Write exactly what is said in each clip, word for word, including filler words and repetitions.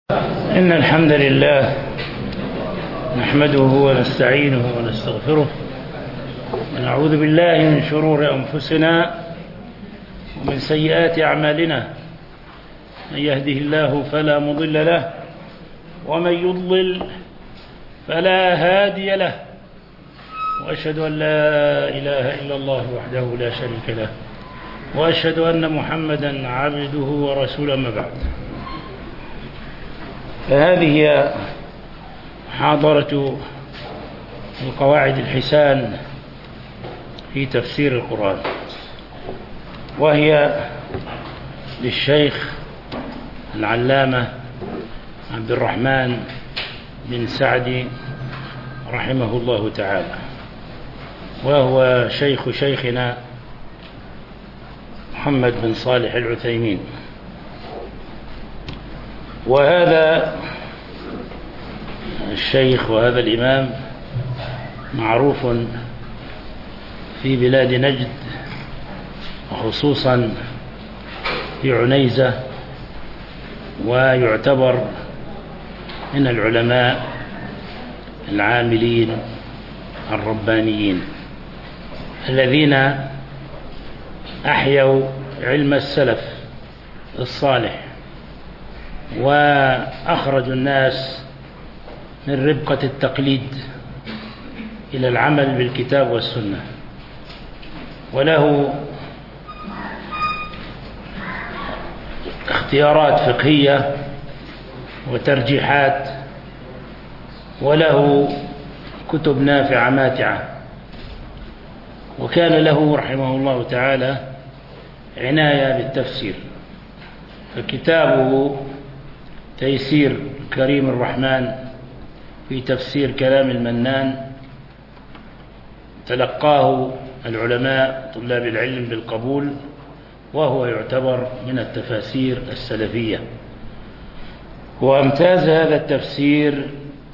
إن الحمد لله نحمده ونستعينه ونستغفره ونعوذ بالله من شرور أنفسنا ومن سيئات أعمالنا. من يهده الله فلا مضل له ومن يضلل فلا هادي له، وأشهد أن لا إله إلا الله وحده لا شريك له، وأشهد أن محمدا عبده ورسوله. ما بعد، فهذه هي محاضرة القواعد الحسان في تفسير القرآن، وهي للشيخ العلامة عبد الرحمن بن سعدي رحمه الله تعالى، وهو شيخ شيخنا محمد بن صالح العثيمين. وهذا الشيخ وهذا الإمام معروف في بلاد نجد، وخصوصا في عنيزة، ويعتبر من العلماء العاملين الربانيين الذين أحيوا علم السلف الصالح، وأخرجوا الناس من ربقة التقليد إلى العمل بالكتاب والسنة. وله اختيارات فقهية وترجيحات، وله كتب نافعة ماتعة، وكان له رحمه الله تعالى عناية بالتفسير، فكتابه تيسير كريم الرحمن في تفسير كلام المنان تلقاه العلماء طلاب العلم بالقبول، وهو يعتبر من التفاسير السلفية. وامتاز هذا التفسير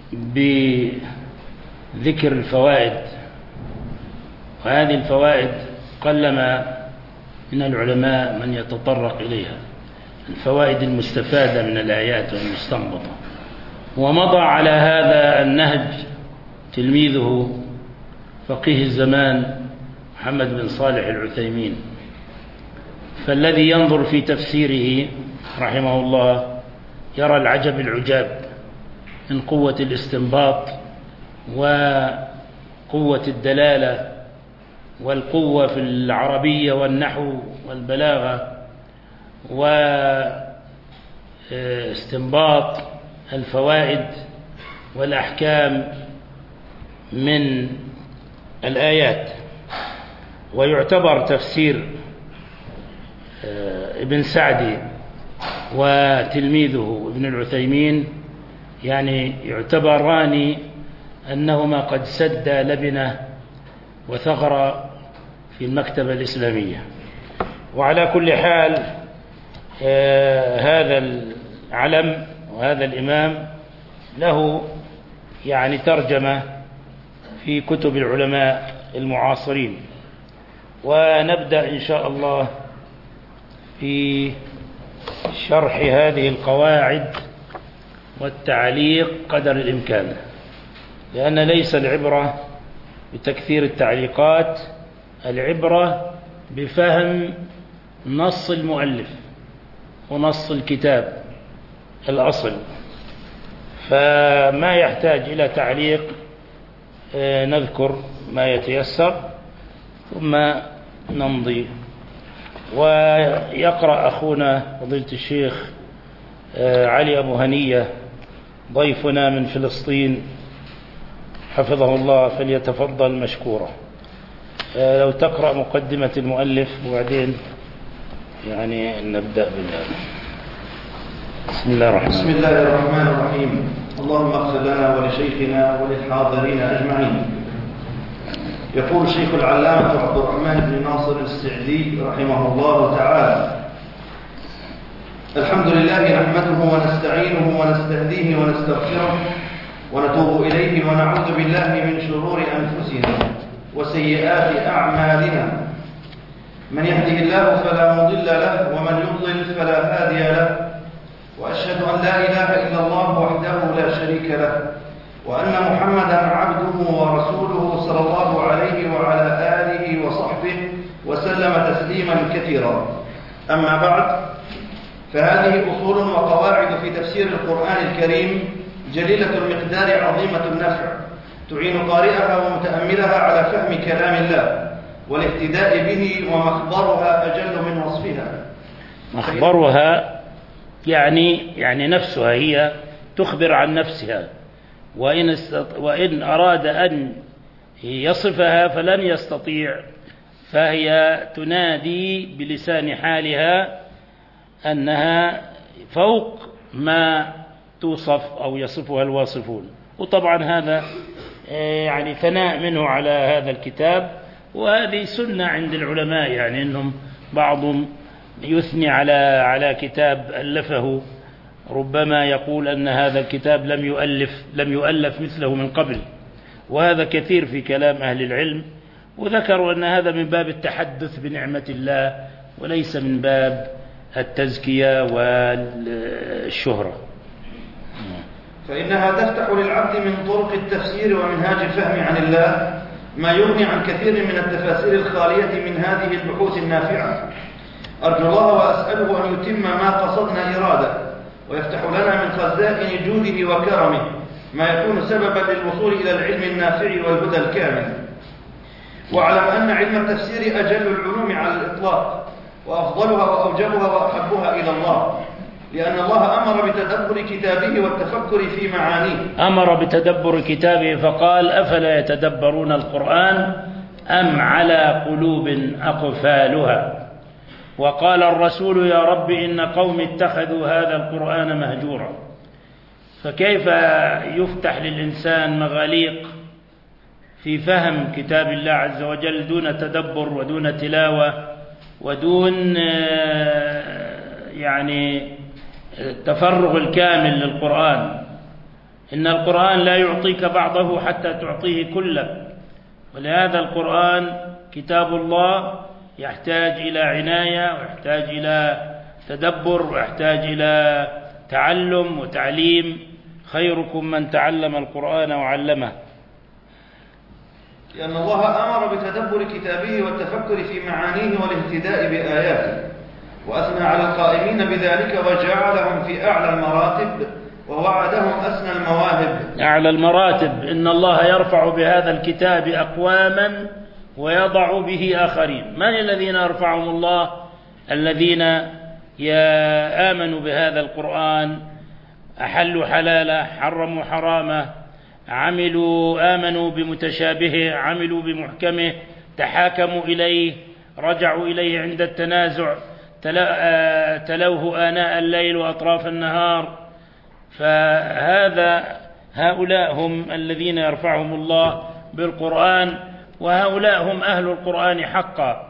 بذكر الفوائد، وهذه الفوائد قلما من العلماء من يتطرق إليها، الفوائد المستفادة من الآيات والمستنبطة. ومضى على هذا النهج تلميذه فقيه الزمان محمد بن صالح العثيمين، فالذي ينظر في تفسيره رحمه الله يرى العجب العجاب من قوة الاستنباط وقوة الدلالة والقوة في العربية والنحو والبلاغة، واستنباط الفوائد والأحكام من الآيات. ويعتبر تفسير ابن سعدي وتلميذه ابن العثيمين يعني يعتبران أنهما قد سد لبنة وثغر في المكتبة الإسلامية. وعلى كل حال آه هذا العلم وهذا الإمام له يعني ترجمة في كتب العلماء المعاصرين. ونبدأ إن شاء الله في شرح هذه القواعد والتعليق قدر الإمكان، لأن ليس العبرة بتكثير التعليقات، العبرة بفهم نص المؤلف ونص الكتاب الأصل، فما يحتاج إلى تعليق نذكر ما يتيسر ثم نمضي. ويقرأ أخونا فضيلة الشيخ علي أبو هنية ضيفنا من فلسطين حفظه الله، فليتفضل مشكورا. لو تقرأ مقدمة المؤلف وبعدين يعني نبدأ بالله. بسم الله الرحمن بسم الله الرحمن الرحيم. اللهم اغفر لنا ولشيخنا وللحاضرين أجمعين. يقول الشيخ العلامة عبد الرحمن بن ناصر السعدي رحمه الله تعالى: الحمد لله نحمده ونستعينه ونستهديه ونستغفره ونتوب إليه ونعوذ بالله من شرور أنفسنا وسيئات أعمالنا. من يهده الله فلا مضل له ومن يضلل فلا هادي له، وأشهد أن لا إله إلا الله وحده لا شريك له، وأن محمدا عبده ورسوله صلى الله عليه وعلى آله وصحبه وسلم تسليما كثيرا. أما بعد، فهذه أصول وقواعد في تفسير القرآن الكريم جليلة المقدار عظيمة النفع، تعين قارئها ومتأملها على فهم كلام الله والاهتداء به، ومخبرها أجل من وصفها. مخبرها يعني يعني نفسها، هي تخبر عن نفسها، وإن, استط... وإن أراد أن يصفها فلن يستطيع، فهي تنادي بلسان حالها أنها فوق ما توصف أو يصفها الواصفون. وطبعا هذا يعني ثناء منه على هذا الكتاب، وهذه سنة عند العلماء، يعني أنهم بعضهم يثني على على كتاب ألفه، ربما يقول أن هذا الكتاب لم يؤلف لم يؤلف مثله من قبل، وهذا كثير في كلام أهل العلم، وذكروا أن هذا من باب التحدث بنعمة الله وليس من باب التزكية والشهرة. فإنها تفتح للعبد من طرق التفسير ومنهاج الفهم عن الله ما يغني عن كثير من التفاسير الخالية من هذه البحوث النافعة. أرجو الله وأسأله أن يتم ما قصدنا إرادة، ويفتح لنا من خزائن جوده وكرمه ما يكون سببا للوصول إلى العلم النافع والهدى الكامل. واعلم أن علم التفسير أجل العلوم على الإطلاق، وأفضلها وأوجبها وأحبها إلى الله، لأن الله أمر بتدبر كتابه والتفكر في معانيه. أمر بتدبر كتابه فقال: أفلا يتدبرون القرآن أم على قلوب أقفالها. وقال الرسول: يا رب إن قوم اتخذوا هذا القرآن مهجورا. فكيف يفتح للإنسان مغاليق في فهم كتاب الله عز وجل دون تدبر ودون تلاوة ودون يعني التفرغ الكامل للقرآن؟ إن القرآن لا يعطيك بعضه حتى تعطيه كله، ولهذا القرآن كتاب الله يحتاج إلى عناية، ويحتاج إلى تدبر، ويحتاج إلى تعلم وتعليم. خيركم من تعلم القرآن وعلمه. لأن الله أمر بتدبر كتابه والتفكر في معانيه والاهتداء بآياته، وأثنى على القائمين بذلك وجعلهم في أعلى المراتب، ووعدهم أسنى المواهب. أعلى المراتب، إن الله يرفع بهذا الكتاب أقواما ويضع به آخرين. من الذين يرفعهم الله؟ الذين آمنوا بهذا القرآن، أحلوا حلاله، حرموا حرامه، عملوا آمنوا بمتشابهه، عملوا بمحكمه، تحاكموا إليه، رجعوا إليه عند التنازع، تلوه آناء الليل وأطراف النهار. فهذا هؤلاء هم الذين يرفعهم الله بالقرآن، وهؤلاء هم أهل القرآن حقا.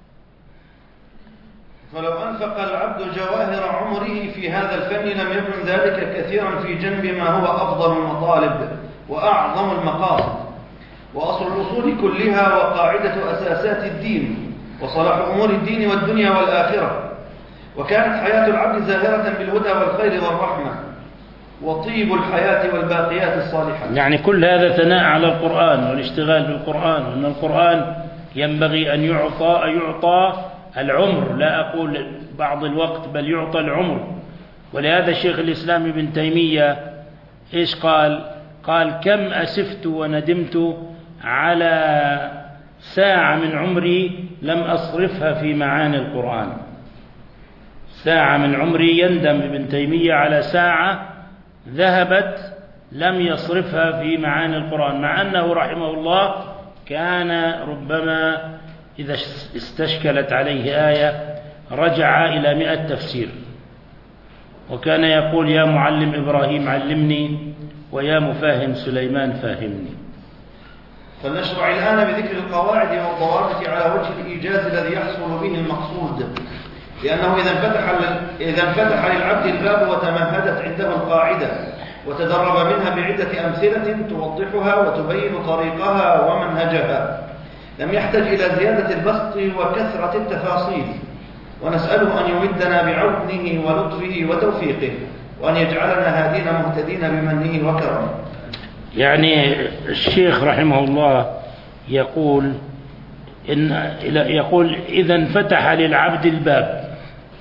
فلو أنفق العبد جواهر عمره في هذا الفن لم يكن ذلك كثيرا في جنب ما هو أفضل المطالب وأعظم المقاصد، وأصل الأصول كلها وقاعدة أساسات الدين وصلاح أمور الدين والدنيا والآخرة. وكانت حياة العبد زاهرة بالهدى والخير والرحمة، وطيب الحياة والباقيات الصالحات. يعني كل هذا ثناء على القرآن والاشتغال بالقرآن، وأن القرآن ينبغي أن يعطى يعطى العمر، لا أقول بعض الوقت، بل يعطى العمر. ولهذا الشيخ الإسلام ابن تيمية إيش قال؟ قال: كم أسفت وندمت على ساعة من عمري لم أصرفها في معاني القرآن. ساعة من عمري يندم ابن تيمية على ساعة ذهبت لم يصرفها في معاني القرآن، مع أنه رحمه الله كان ربما إذا استشكلت عليه آية رجع إلى مئة تفسير، وكان يقول: يا معلم إبراهيم علمني، ويا مفاهم سليمان فاهمني. فلنشرع الآن بذكر القواعد والضوابط على وجه الإيجاز الذي يحصل به المقصود، لأنه إذا انفتح إذا انفتح للعبد الباب وتمهدت عنده القاعدة وتدرب منها بعدة أمثلة توضحها وتبين طريقها ومنهجها، لم يحتج إلى زيادة البسط وكثرة التفاصيل. ونسأله أن يمدنا بعونه ولطفه وتوفيقه، وأن يجعلنا هادين مهتدين بمنه وكرمه. يعني الشيخ رحمه الله يقول إن يقول إذا انفتح للعبد الباب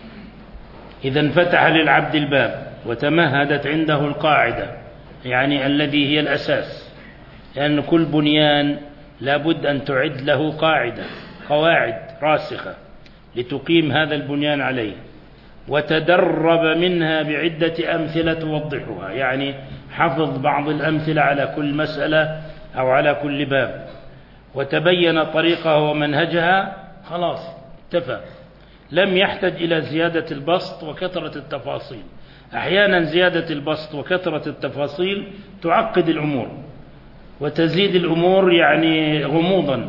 إذا انفتح للعبد الباب وتمهدت عنده القاعدة، يعني الذي هي الأساس، لأن كل بنيان لابد أن تعد له قاعدة قواعد راسخة لتقيم هذا البنيان عليه، وتدرب منها بعدة أمثلة توضحها، يعني حفظ بعض الأمثلة على كل مسألة أو على كل باب، وتبين طريقها ومنهجها، خلاص انتفى، لم يحتج إلى زيادة البسط وكثرة التفاصيل. أحيانا زيادة البسط وكثرة التفاصيل تعقد الأمور وتزيد الأمور يعني غموضا،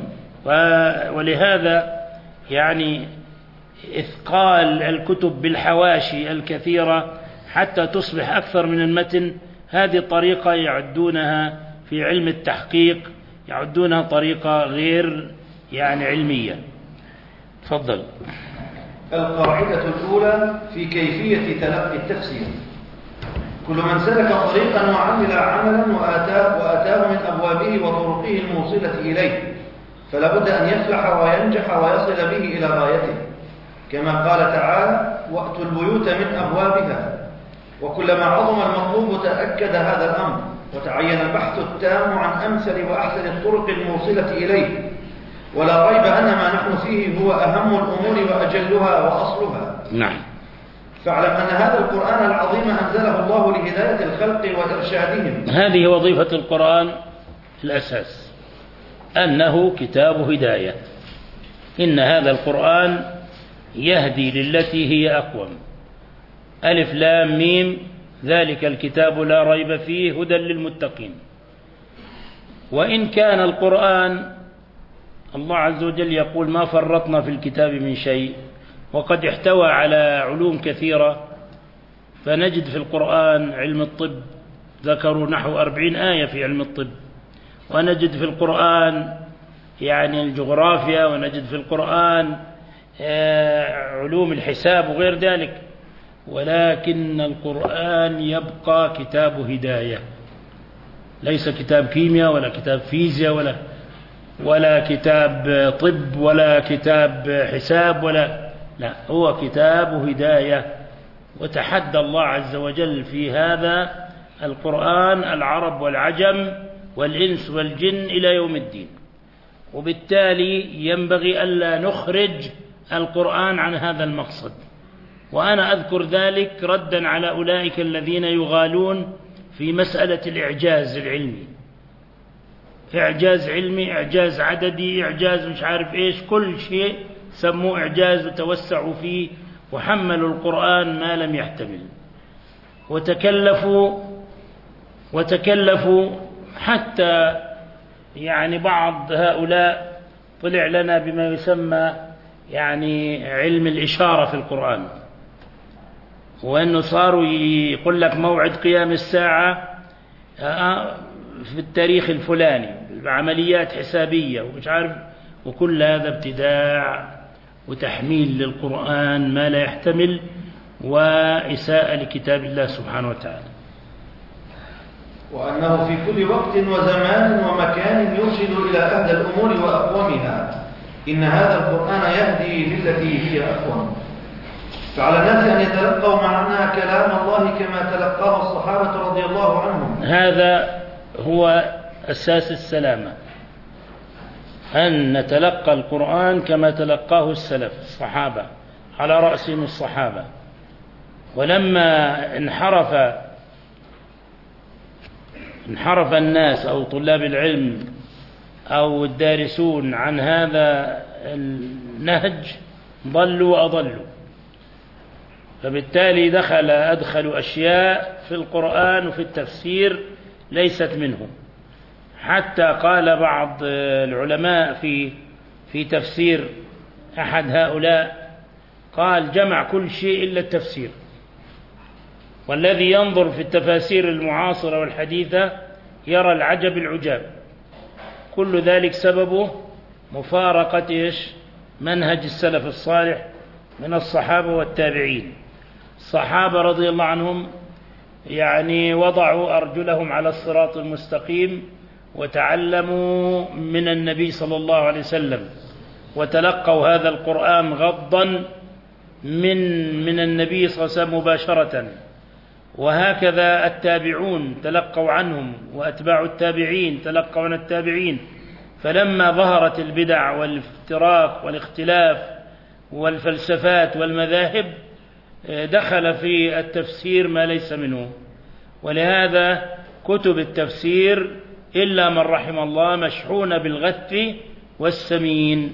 ولهذا يعني إثقال الكتب بالحواشي الكثيرة حتى تصبح أكثر من المتن، هذه طريقة يعدونها في علم التحقيق يعدونها طريقة غير يعني علمية. تفضل. القاعدة الأولى في كيفية تلقي التفسير: كل من سلك طريقا وعمل عملا وآتاه, وآتاه من أبوابه وطرقه الموصلة إليه فلا بد أن يفلح وينجح ويصل به إلى غايته، كما قال تعالى: وأتوا البيوت من أبوابها. وكلما عظم المطلوب تأكد هذا الأمر وتعين البحث التام عن أمثل وأحسن الطرق الموصلة إليه، ولا ريب أن ما نحن فيه هو أهم الأمور وأجلها وأصلها. نعم. فاعلم أن هذا القرآن العظيم أنزله الله لهداية الخلق وإرشادهم. هذه وظيفة القرآن الأساس، أنه كتاب هداية. إن هذا القرآن يهدي للتي هي أقوم. ألف لام ميم ذلك الكتاب لا ريب فيه هدى للمتقين. وإن كان القرآن الله عز وجل يقول ما فرطنا في الكتاب من شيء، وقد احتوى على علوم كثيرة، فنجد في القرآن علم الطب ذكروا نحو أربعين آية في علم الطب، ونجد في القرآن يعني الجغرافيا، ونجد في القرآن علوم الحساب وغير ذلك، ولكن القرآن يبقى كتاب هداية، ليس كتاب كيمياء ولا كتاب فيزياء ولا ولا كتاب طب ولا كتاب حساب ولا لا، هو كتاب هداية. وتحدى الله عز وجل في هذا القرآن العرب والعجم والإنس والجن إلى يوم الدين، وبالتالي ينبغي ألا نخرج القرآن عن هذا المقصد. وأنا أذكر ذلك ردا على أولئك الذين يغالون في مسألة الإعجاز العلمي، إعجاز علمي، إعجاز عددي، إعجاز مش عارف إيش، كل شيء سموه إعجاز وتوسعوا فيه وحملوا القرآن ما لم يحتمل، وتكلفوا وتكلفوا حتى يعني بعض هؤلاء طلع لنا بما يسمى يعني علم الإشارة في القرآن، وأنه صاروا يقول لك موعد قيام الساعة في التاريخ الفلاني بعمليات حسابية ومش عارف، وكل هذا ابتداع وتحميل للقرآن ما لا يحتمل وإساءة لكتاب الله سبحانه وتعالى. وأنه في كل وقت وزمان ومكان يرشد إلى أهدى الأمور وأقومها. إن هذا القرآن يهدي للتي هي أقوم. فعلى الناس أن يتلقوا معنا كلام الله كما تلقاه الصحابة رضي الله عنهم. هذا هو أساس السلامة، أن نتلقى القرآن كما تلقاه السلف الصحابة على رأسهم الصحابة. ولما انحرف انحرف الناس أو طلاب العلم أو الدارسون عن هذا النهج ضلوا وأضلوا، فبالتالي دخل أدخلوا أشياء في القرآن وفي التفسير ليست منه. حتى قال بعض العلماء في في تفسير أحد هؤلاء، قال جمع كل شيء إلا التفسير. والذي ينظر في التفاسير المعاصرة والحديثة يرى العجب العجاب. كل ذلك سببه مفارقة إيش؟ منهج السلف الصالح من الصحابة والتابعين. الصحابة رضي الله عنهم يعني وضعوا أرجلهم على الصراط المستقيم وتعلموا من النبي صلى الله عليه وسلم وتلقوا هذا القرآن غضا من من النبي صلى الله عليه وسلم مباشرة. وهكذا التابعون تلقوا عنهم، وأتباع التابعين تلقوا عن التابعين. فلما ظهرت البدع والافتراق والاختلاف والفلسفات والمذاهب دخل في التفسير ما ليس منه. ولهذا كتب التفسير إلا من رحم الله مشحونة بالغث والسمين.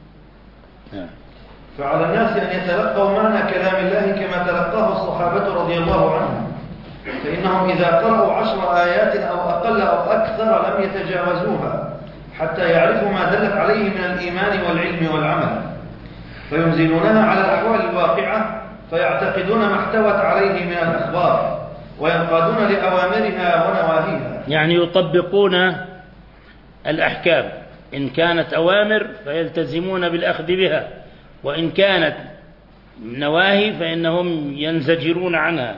فعلى الناس أن يتلقوا معنى كلام الله كما تلقاه الصحابة رضي الله عنهم، فإنهم إذا قرأوا عشر آيات أو أقل أو أكثر لم يتجاوزوها حتى يعرفوا ما دلت عليه من الإيمان والعلم والعمل، فينزلونها على الأحوال الواقعة فيعتقدون ما احتوت عليه من الأخبار وينقادون لأوامرها ونواهيها، يعني يطبقون الأحكام، إن كانت أوامر فيلتزمون بالأخذ بها، وإن كانت نواهي فإنهم ينزجرون عنها.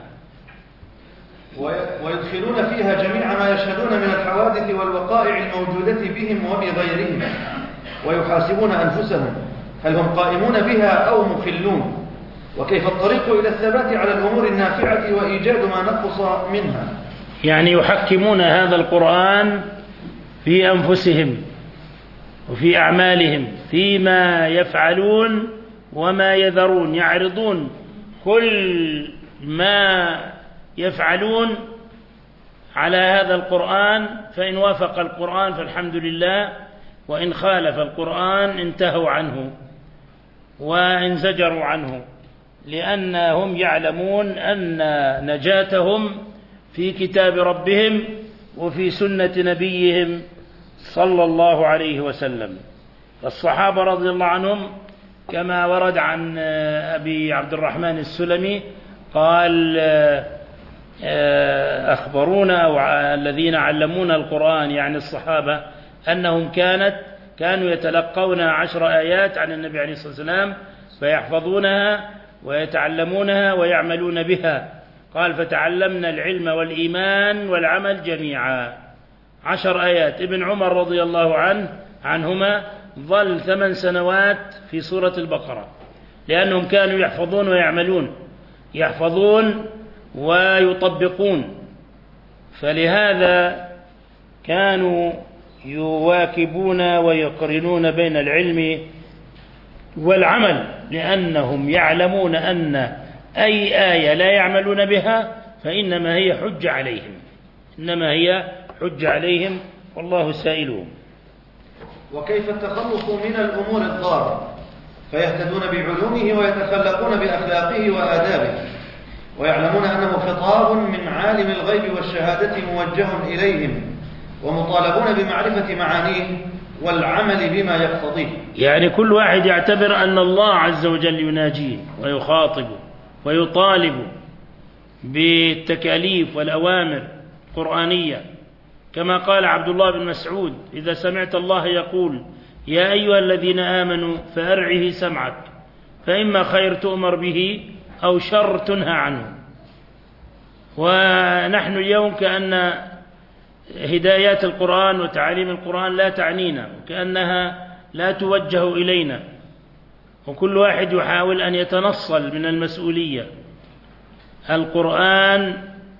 ويدخلون فيها جميع ما يشهدون من الحوادث والوقائع الموجودة بهم وبغيرهم، ويحاسبون أنفسهم هل هم قائمون بها أو مخلون، وكيف الطريق إلى الثبات على الأمور النافعة وإيجاد ما نقص منها. يعني يحكمون هذا القرآن في أنفسهم وفي أعمالهم، فيما يفعلون وما يذرون، يعرضون كل ما يفعلون على هذا القرآن، فإن وافق القرآن فالحمد لله، وإن خالف القرآن انتهوا عنه وانزجروا عنه، لأنهم يعلمون أن نجاتهم في كتاب ربهم وفي سنة نبيهم صلى الله عليه وسلم. الصحابة رضي الله عنهم كما ورد عن أبي عبد الرحمن السلمي قال أخبرونا أو الذين علمونا القرآن يعني الصحابة أنهم كانت كانوا يتلقون عشر آيات عن النبي عليه الصلاة والسلام فيحفظونها ويتعلمونها ويعملون بها. قال فتعلمنا العلم والإيمان والعمل جميعا. عشر آيات. ابن عمر رضي الله عنه عنهما ظل ثمان سنوات في سورة البقرة، لأنهم كانوا يحفظون ويعملون، يحفظون ويطبقون، فلهذا كانوا يواكبون ويقرنون بين العلم والعمل، لأنهم يعلمون أن أي آية لا يعملون بها فإنما هي حج عليهم، إنما هي حج عليهم والله سائلهم. وكيف التخلص من الأمور الضارة، فيهتدون بعلومه ويتخلقون بأخلاقه وآدابه، ويعلمون أنه خطاب من عالم الغيب والشهادة موجه إليهم، ومطالبون بمعرفة معانيه والعمل بما يقتضيه. يعني كل واحد يعتبر أن الله عز وجل يناجيه ويخاطبه ويطالب بالتكاليف والأوامر القرآنية، كما قال عبد الله بن مسعود إذا سمعت الله يقول يا أيها الذين آمنوا فأرعه سمعك، فإما خير تؤمر به أو شر تنهى عنه. ونحن اليوم كأن هدايات القرآن وتعاليم القرآن لا تعنينا، وكأنها لا توجه إلينا، وكل واحد يحاول أن يتنصل من المسؤولية. القرآن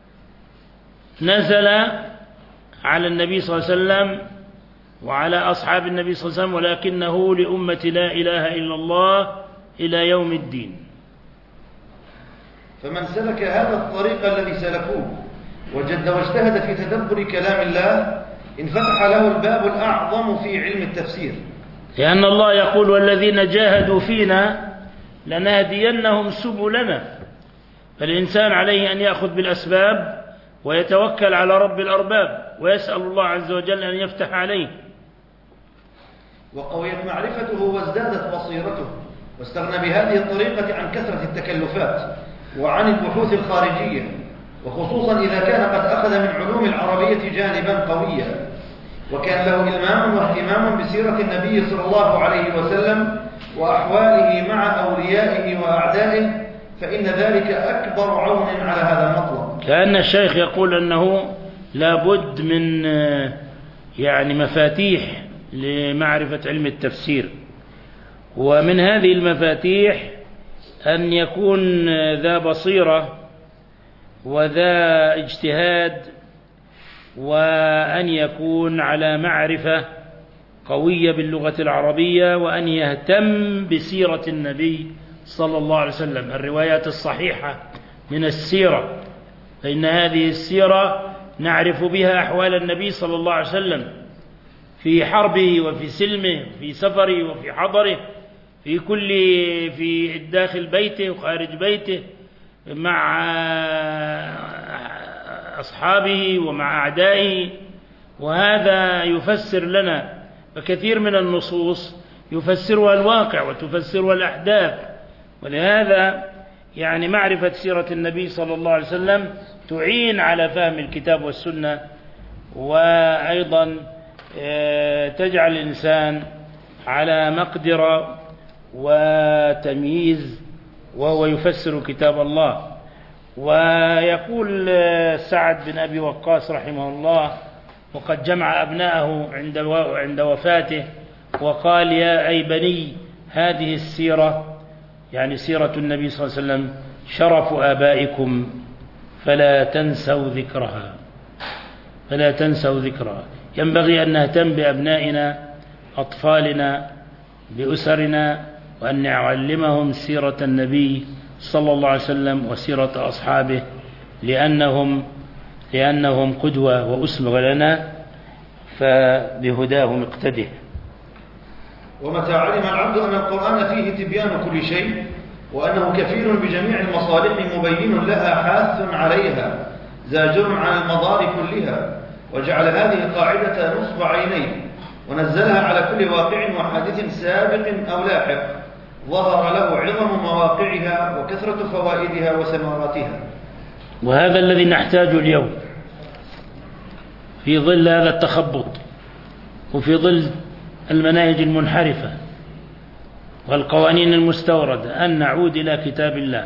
نزل على النبي صلى الله عليه وسلم وعلى أصحاب النبي صلى الله عليه وسلم، ولكنه لأمة لا إله إلا الله إلى يوم الدين. فمن سلك هذا الطريق الذي سلكوه وجد واجتهد في تدبر كلام الله انفتح له الباب الأعظم في علم التفسير، لأن الله يقول والذين جاهدوا فينا لنهدينهم سبلنا. فالإنسان عليه أن يأخذ بالأسباب ويتوكل على رب الأرباب ويسأل الله عز وجل أن يفتح عليه. وقويت معرفته وازدادت بصيرته، واستغنى بهذه الطريقة عن كثرة التكلفات وعن البحوث الخارجية، وخصوصا إذا كان قد أخذ من علوم العربية جانبا قويا، وكان له إلمام واهتمام بسيرة النبي صلى الله عليه وسلم وأحواله مع أوليائه وأعدائه، فإن ذلك أكبر عون على هذا المطلب. كأن الشيخ يقول أنه لابد من يعني مفاتيح لمعرفة علم التفسير، ومن هذه المفاتيح أن يكون ذا بصيرة وذا اجتهاد، وأن يكون على معرفة قوية باللغة العربية، وأن يهتم بسيرة النبي صلى الله عليه وسلم، الروايات الصحيحة من السيرة، فإن هذه السيرة نعرف بها أحوال النبي صلى الله عليه وسلم في حربه وفي سلمه، في سفره وفي حضره، في كل في داخل بيته وخارج بيته، مع أصحابه ومع أعدائه. وهذا يفسر لنا، فكثير من النصوص يفسرها الواقع وتفسرها الأحداث، ولهذا يعني معرفة سيرة النبي صلى الله عليه وسلم تعين على فهم الكتاب والسنة، وأيضا تجعل الإنسان على مقدرة وتمييز وهو يفسر كتاب الله. ويقول سعد بن أبي وقاص رحمه الله، وقد جمع أبناءه عند عند وفاته، وقال: يا أي بني هذه السيرة، يعني سيرة النبي صلى الله عليه وسلم، شرف آبائكم فلا تنسوا ذكرها، فلا تنسوا ذكرها. ينبغي أن نهتم بأبنائنا، أطفالنا، بأسرنا، وأن نعلمهم سيرة النبي صلى الله عليه وسلم وسيرة أصحابه، لأنهم لأنهم قدوة وأسوة لنا، فبهداهم اقتده. ومتى علم العبد أن القرآن فيه تبيان كل شيء، وأنه كفيل بجميع المصالح مبين لها حاث عليها زاجر عن المضار كلها، وجعل هذه القاعدة نصب عينيه ونزلها على كل واقع وحادث سابق أو لاحق، ظهر له عظم مواقعها وكثرة فوائدها وثمراتها. وهذا الذي نحتاج اليوم في ظل هذا التخبط، وفي ظل المناهج المنحرفة والقوانين المستوردة، أن نعود إلى كتاب الله،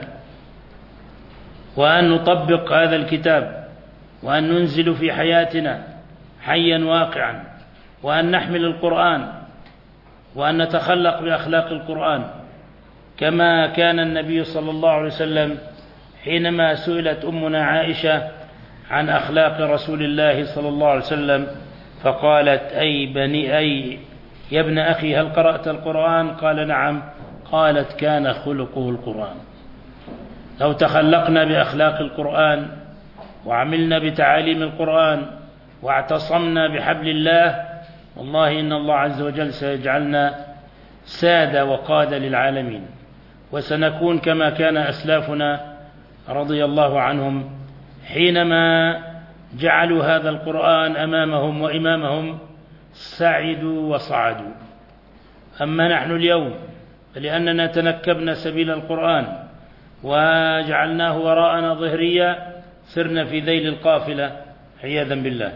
وأن نطبق هذا الكتاب، وأن ننزل في حياتنا حيا واقعا، وأن نحمل القرآن، وأن نتخلق بأخلاق القرآن، كما كان النبي صلى الله عليه وسلم حينما سئلت أمنا عائشة عن أخلاق رسول الله صلى الله عليه وسلم، فقالت: أي بني أي يا ابن أخي هل قرأت القرآن؟ قال: نعم. قالت: كان خلقه القرآن. لو تخلقنا بأخلاق القرآن، وعملنا بتعاليم القرآن، واعتصمنا بحبل الله، والله إن الله عز وجل سيجعلنا سادة وقادة للعالمين، وسنكون كما كان أسلافنا رضي الله عنهم حينما جعلوا هذا القرآن أمامهم وإمامهم سعدوا وصعدوا. أما نحن اليوم فلأننا تنكبنا سبيل القرآن وجعلناه وراءنا ظهريا، سرنا في ذيل القافلة عياذا بالله.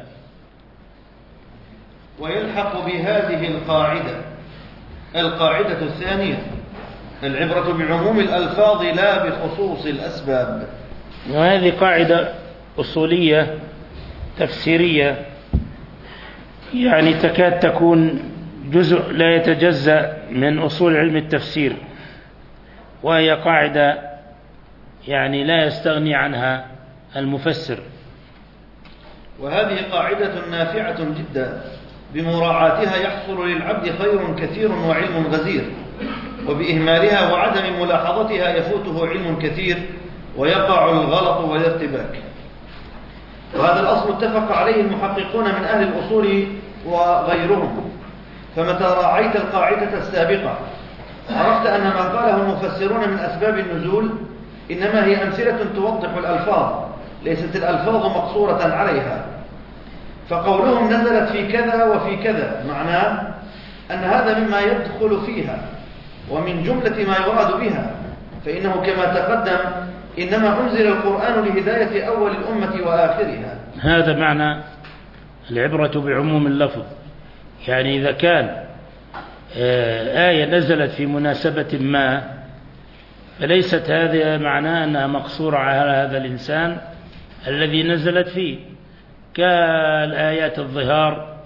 ويلحق بهذه القاعدة القاعدة الثانية: العبرة بعموم الألفاظ لا بخصوص الأسباب. وهذه قاعدة أصولية تفسيرية، يعني تكاد تكون جزء لا يتجزأ من أصول علم التفسير، وهي قاعدة يعني لا يستغني عنها المفسر. وهذه قاعدة نافعة جدا، بمراعاتها يحصل للعبد خير كثير وعلم غزير، وبإهمالها وعدم ملاحظتها يفوته علم كثير ويقع الغلط والارتباك. وهذا الأصل اتفق عليه المحققون من أهل الأصول وغيرهم، فمتى راعيت القاعدة السابقة عرفت أن ما قاله المفسرون من أسباب النزول إنما هي أمثلة توضح الألفاظ، ليست الألفاظ مقصورة عليها. فقولهم نزلت في كذا وفي كذا معناه أن هذا مما يدخل فيها ومن جملة ما يراد بها، فإنه كما تقدم إنما أنزل القرآن لهداية أول الأمة وآخرها. هذا معنى العبرة بعموم اللفظ، يعني إذا كان آية نزلت في مناسبة ما، فليست هذا معناه أنها مقصورة على هذا الإنسان الذي نزلت فيه كالآيات الظهار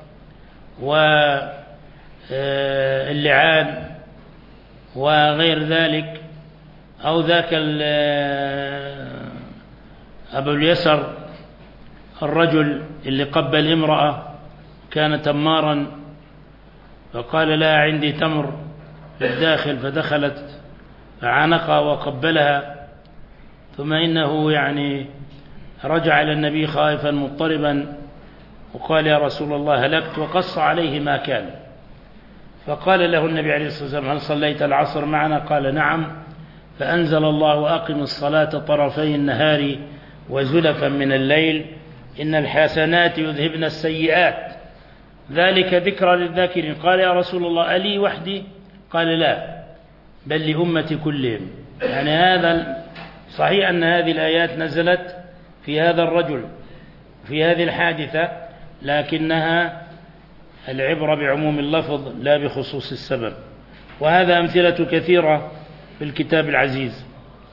واللعان وغير ذلك، أو ذاك أبو اليسر الرجل اللي قبل امرأة كان تمارا فقال لها عندي تمر في الداخل، فدخلت فعانقها وقبلها، ثم إنه يعني رجع إلى النبي خائفا مضطربا وقال يا رسول الله هلكت، وقص عليه ما كان. فقال له النبي عليه الصلاة والسلام هل صليت العصر معنا؟ قال نعم. فأنزل الله أقم الصلاة طرفي النهار وزلفا من الليل إن الحسنات يذهبن السيئات ذلك ذكرى للذاكرين. قال يا رسول الله ألي وحدي؟ قال لا بل لأمتي كلهم. يعني هذا صحيح أن هذه الآيات نزلت في هذا الرجل في هذه الحادثة، لكنها العبرة بعموم اللفظ لا بخصوص السبب، وهذا أمثلة كثيرة في الكتاب العزيز.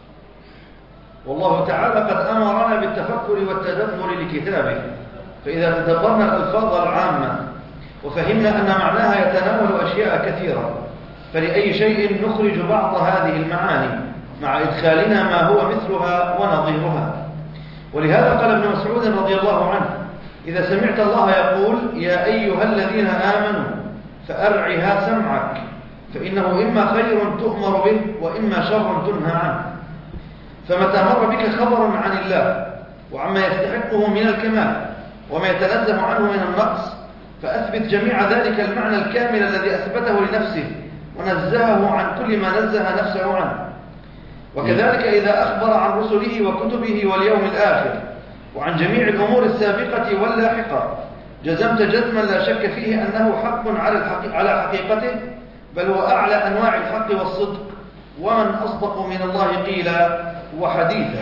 والله تعالى قد أمرنا بالتفكر والتدبر لكتابه، فإذا تدبرنا الألفاظ العامة وفهمنا أن معناها يتناول أشياء كثيرة، فلأي شيء نخرج بعض هذه المعاني مع إدخالنا ما هو مثلها ونظيرها. ولهذا قال ابن مسعود رضي الله عنه إذا سمعت الله يقول يا أيها الذين آمنوا فأرعها سمعك فإنه إما خير تؤمر به وإما شر تنهى عنه. فمتى مر بك خبر عن الله وعما يستحقه من الكمال وما يتنزه عنه من النقص فأثبت جميع ذلك المعنى الكامل الذي أثبته لنفسه ونزهه عن كل ما نزه نفسه عنه. وكذلك إذا أخبر عن رسله وكتبه واليوم الآخر وعن جميع الأمور السابقة واللاحقة جزمت جزما لا شك فيه أنه حق على الحقيقة على حقيقته، بل هو أعلى أنواع الحق والصدق، ومن أصدق من الله قيلا وحديثا.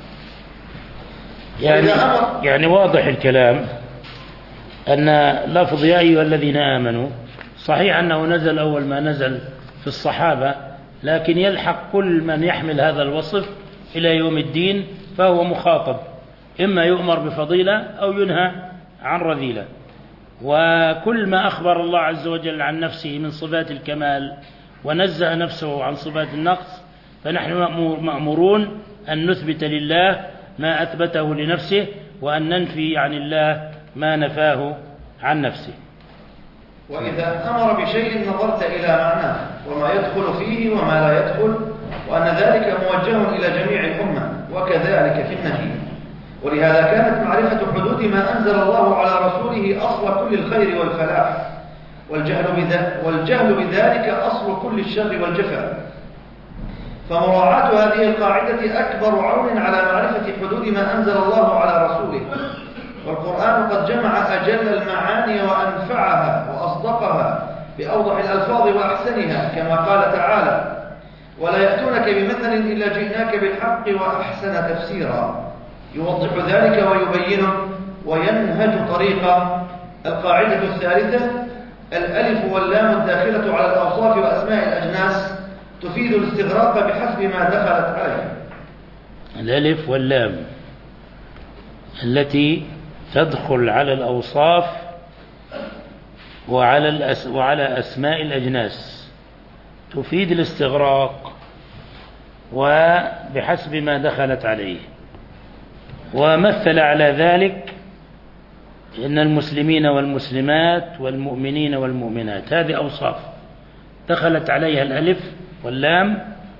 يعني, يعني واضح الكلام أن لفظ يا أيها الذين آمنوا صحيح أنه نزل أول ما نزل في الصحابة، لكن يلحق كل من يحمل هذا الوصف إلى يوم الدين فهو مخاطب، إما يؤمر بفضيلة أو ينهى عن رذيلة. وكل ما أخبر الله عز وجل عن نفسه من صفات الكمال ونزه نفسه عن صفات النقص فنحن مأمورون أن نثبت لله ما أثبته لنفسه وأن ننفي عن الله ما نفاه عن نفسه. وإذا أمر بشيء نظرت إلى معناه وما يدخل فيه وما لا يدخل، وأن ذلك موجه إلى جميع الأمة، وكذلك في النهي. ولهذا كانت معرفة حدود ما أنزل الله على رسوله أصل كل الخير والفلاح، والجهل بذلك, والجهل بذلك أصل كل الشر والجفاء. فمراعاة هذه القاعدة أكبر عون على معرفة حدود ما أنزل الله على رسوله. والقرآن قد جمع أجل المعاني وأنفعها وأصدقها بأوضح الألفاظ وأحسنها، كما قال تعالى ولا يأتونك بمثل إلا جئناك بالحق وأحسن تفسيرا، يوضح ذلك ويبينه وينهج طريقة. القاعدة الثالثة الألف واللام الداخلة على الأوصاف وأسماء الأجناس تفيد الاستغراق بحسب ما دخلت عليه. الألف واللام التي تدخل على الأوصاف وعلى, الأس وعلى أسماء الأجناس تفيد الاستغراق وبحسب ما دخلت عليه. ومثل على ذلك إن المسلمين والمسلمات والمؤمنين والمؤمنات هذه أوصاف دخلت عليها الألف واللام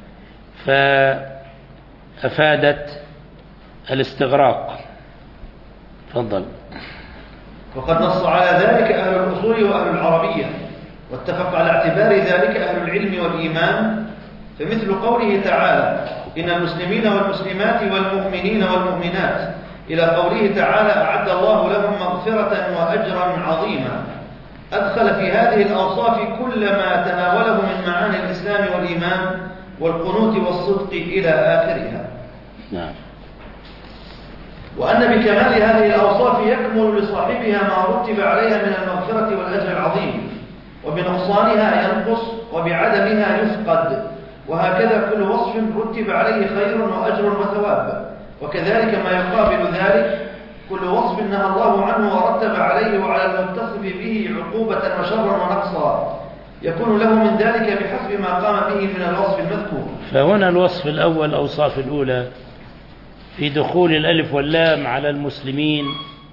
فأفادت الاستغراق. تفضل. وقد نص على ذلك أهل الأصول وأهل العربية، واتفق على اعتبار ذلك أهل العلم والإيمان، فمثل قوله تعالى إن المسلمين والمسلمات والمؤمنين والمؤمنات إلى قوله تعالى أعد الله لهم مغفرة وأجرا عظيما، أدخل في هذه الأوصاف كل ما تناوله من معاني الإسلام والإيمان والقنوت والصدق إلى آخرها. نعم. وأن بكمال هذه الأوصاف يكمل لصاحبها ما رتب عليها من المغفرة والأجر العظيم، وبنقصانها ينقص وبعدمها يفقد، وهكذا كل وصف رتب عليه خير وأجر وثواب، وكذلك ما يقابل ذلك كل وصف نهى الله عنه ورتب عليه وعلى المتصف به عقوبة وشرا ونقصا يكون له من ذلك بحسب ما قام به من الوصف المذكور. فهنا الوصف الأول الأوصاف الأولى في دخول الألف واللام على المسلمين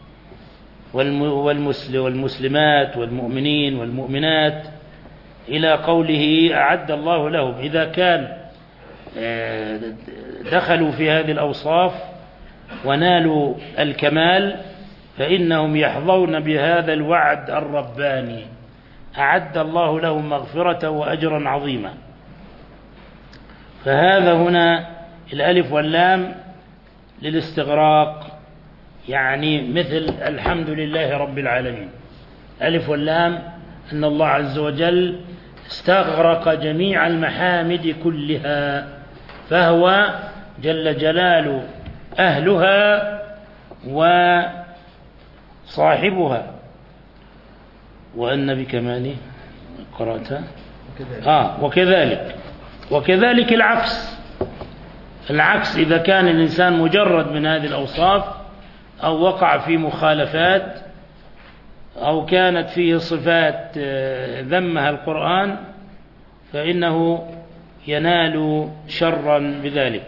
والمسلمات والمؤمنين والمؤمنات إلى قوله أعد الله لهم. إذا كان دخلوا في هذه الأوصاف ونالوا الكمال فإنهم يحظون بهذا الوعد الرباني أعد الله لهم مغفرة وأجرا عظيما. فهذا هنا الألف واللام للاستغراق، يعني مثل الحمد لله رب العالمين. ألف واللام أن الله عز وجل استغرق جميع المحامد كلها، فهو جل جلاله أهلها وصاحبها. وأن بكماله قرأتها آه وكذلك وكذلك العكس العكس إذا كان الإنسان مجرد من هذه الأوصاف أو وقع في مخالفات أو كانت فيه صفات ذمها القرآن فإنه ينال شرا بذلك.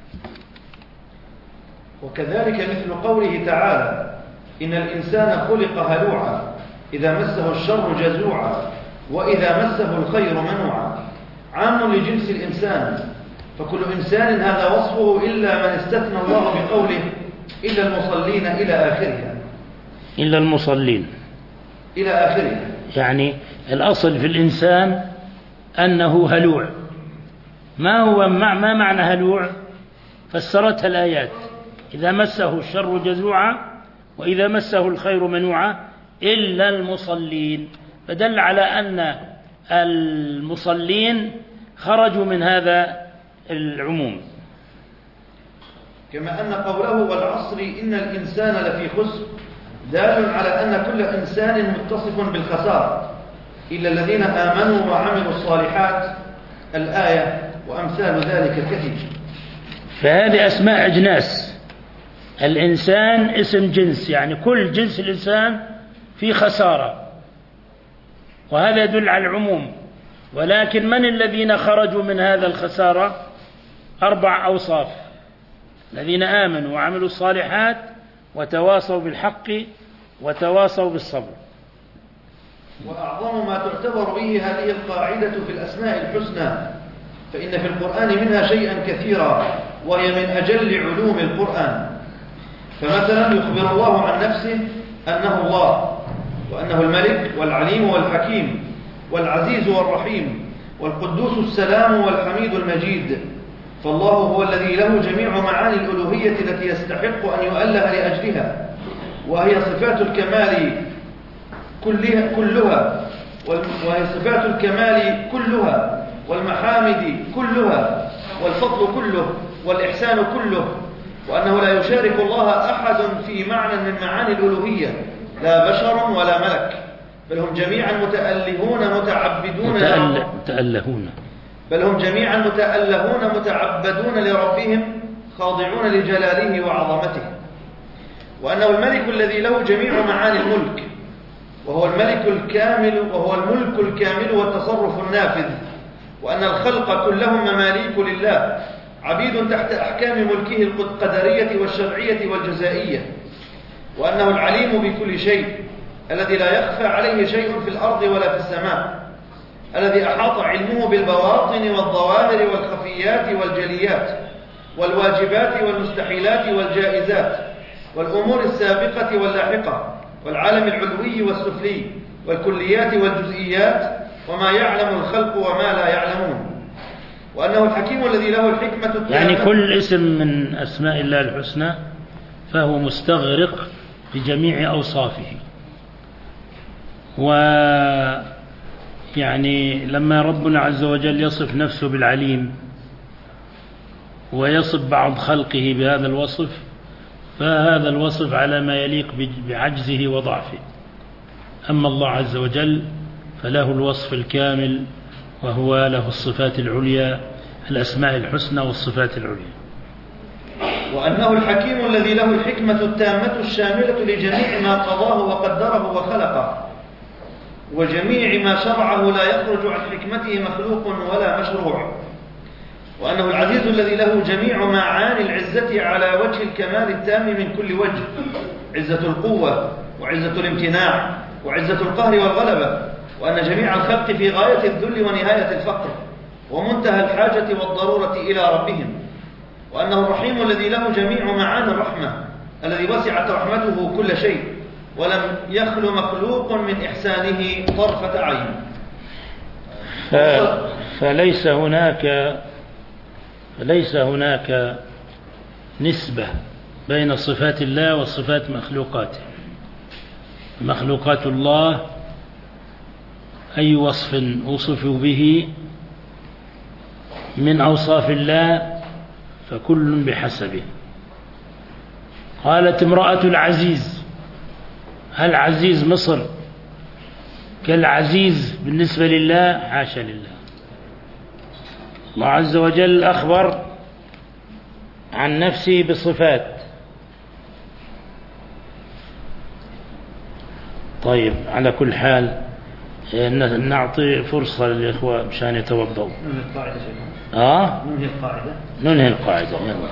وكذلك مثل قوله تعالى إن الإنسان خلق هلوعا إذا مسه الشر جزوعا وإذا مسه الخير منوعا، عام لجنس الإنسان، فكل إنسان هذا وصفه إلا من استثنى الله بقوله إلا المصلين إلى آخرها. إلا المصلين إلى آخرها، يعني الأصل في الإنسان أنه هلوع. ما هو ما معنى هلوع؟ فسرتها الآيات إذا مسه الشر جزوعا وإذا مسه الخير منوعا إلا المصلين، فدل على أن المصلين خرجوا من هذا العموم. كما أن قوله والعصر إن الإنسان لفي خسر دال على أن كل إنسان متصف بالخسارة إلا الذين آمنوا وعملوا الصالحات، الآية وأمثال ذلك الكثير. فهذه أسماء أجناس. الإنسان اسم جنس، يعني كل جنس الإنسان في خسارة، وهذا يدل على العموم. ولكن من الذين خرجوا من هذا الخسارة؟ أربع أوصاف: الذين آمنوا وعملوا الصالحات وتواصوا بالحق وتواصوا بالصبر. وأعظم ما تعتبر به هذه القاعدة في الأسماء الحسنى، فإن في القرآن منها شيئا كثيرا وهي من أجل علوم القرآن. فمثلا يخبر الله عن نفسه أنه الله، وأنه الملك والعليم والحكيم والعزيز والرحيم والقدوس السلام والحميد المجيد. فالله هو الذي له جميع معاني الألوهية التي يستحق أن يؤله لأجلها، وهي صفات الكمال كلها, كلها وهي صفات الكمال كلها والمحامد كلها والفضل كله والإحسان كله، وأنه لا يشارك الله أحد في معنى من معاني الألوهية، لا بشر ولا ملك، بل هم جميعا متألهون متعبدون متأل... متألهون بل هم جميعا متألهون متعبدون لربهم خاضعون لجلاله وعظمته. وأنه الملك الذي له جميع معاني الملك، وهو الملك الكامل وهو الملك الكامل والتصرف النافذ. وأن الخلق كلهم مماليك لله عبيد تحت أحكام ملكه القدرية والشرعية والجزائية. وأنه العليم بكل شيء الذي لا يخفى عليه شيء في الأرض ولا في السماء، الذي أحاط علمه بالبواطن والظواهر والخفيات والجليات والواجبات والمستحيلات والجائزات والأمور السابقة واللاحقة والعالم العلوي والسفلي والكليات والجزئيات وما يعلم الخلق وما لا يعلمون. وأنه الحكيم الذي له الحكمة التامة. يعني كل اسم من أسماء الله الحسنى فهو مستغرق بجميع أوصافه. ويعني لما ربنا عز وجل يصف نفسه بالعليم ويصف بعض خلقه بهذا الوصف، فهذا الوصف على ما يليق بعجزه وضعفه. أما الله عز وجل فله الوصف الكامل، وهو له الصفات العليا، الأسماء الحسنى والصفات العليا. وأنه الحكيم الذي له الحكمة التامة الشاملة لجميع ما قضاه وقدره وخلقه، وجميع ما شرعه لا يخرج عن حكمته مخلوق ولا مشروع. وأنه العزيز الذي له جميع معاني العزة على وجه الكمال التام من كل وجه، عزة القوة وعزة الامتناع وعزة القهر والغلبة. وأن جميع الخلق في غاية الذل ونهاية الفقر ومنتهى الحاجة والضرورة إلى ربهم. وأنه الرحيم الذي له جميع معاني الرحمة، الذي وسعت رحمته كل شيء ولم يخل مخلوق من إحسانه طرفة عين. ف... فليس هناك فليس هناك نسبة بين صفات الله وصفات مخلوقاته. مخلوقات الله أي وصف وصفوا به من أوصاف الله فكل بحسبه. قالت امرأة العزيز: هل عزيز مصر كالعزيز بالنسبة لله؟ حاشا لله. الله عز وجل أخبر عن نفسه بصفات. طيب، على كل حال نعطي فرصة للإخوة مشان يتوضوا. ننهي القاعدة آه؟ ننهي القاعدة ننهي القاعدة يلا.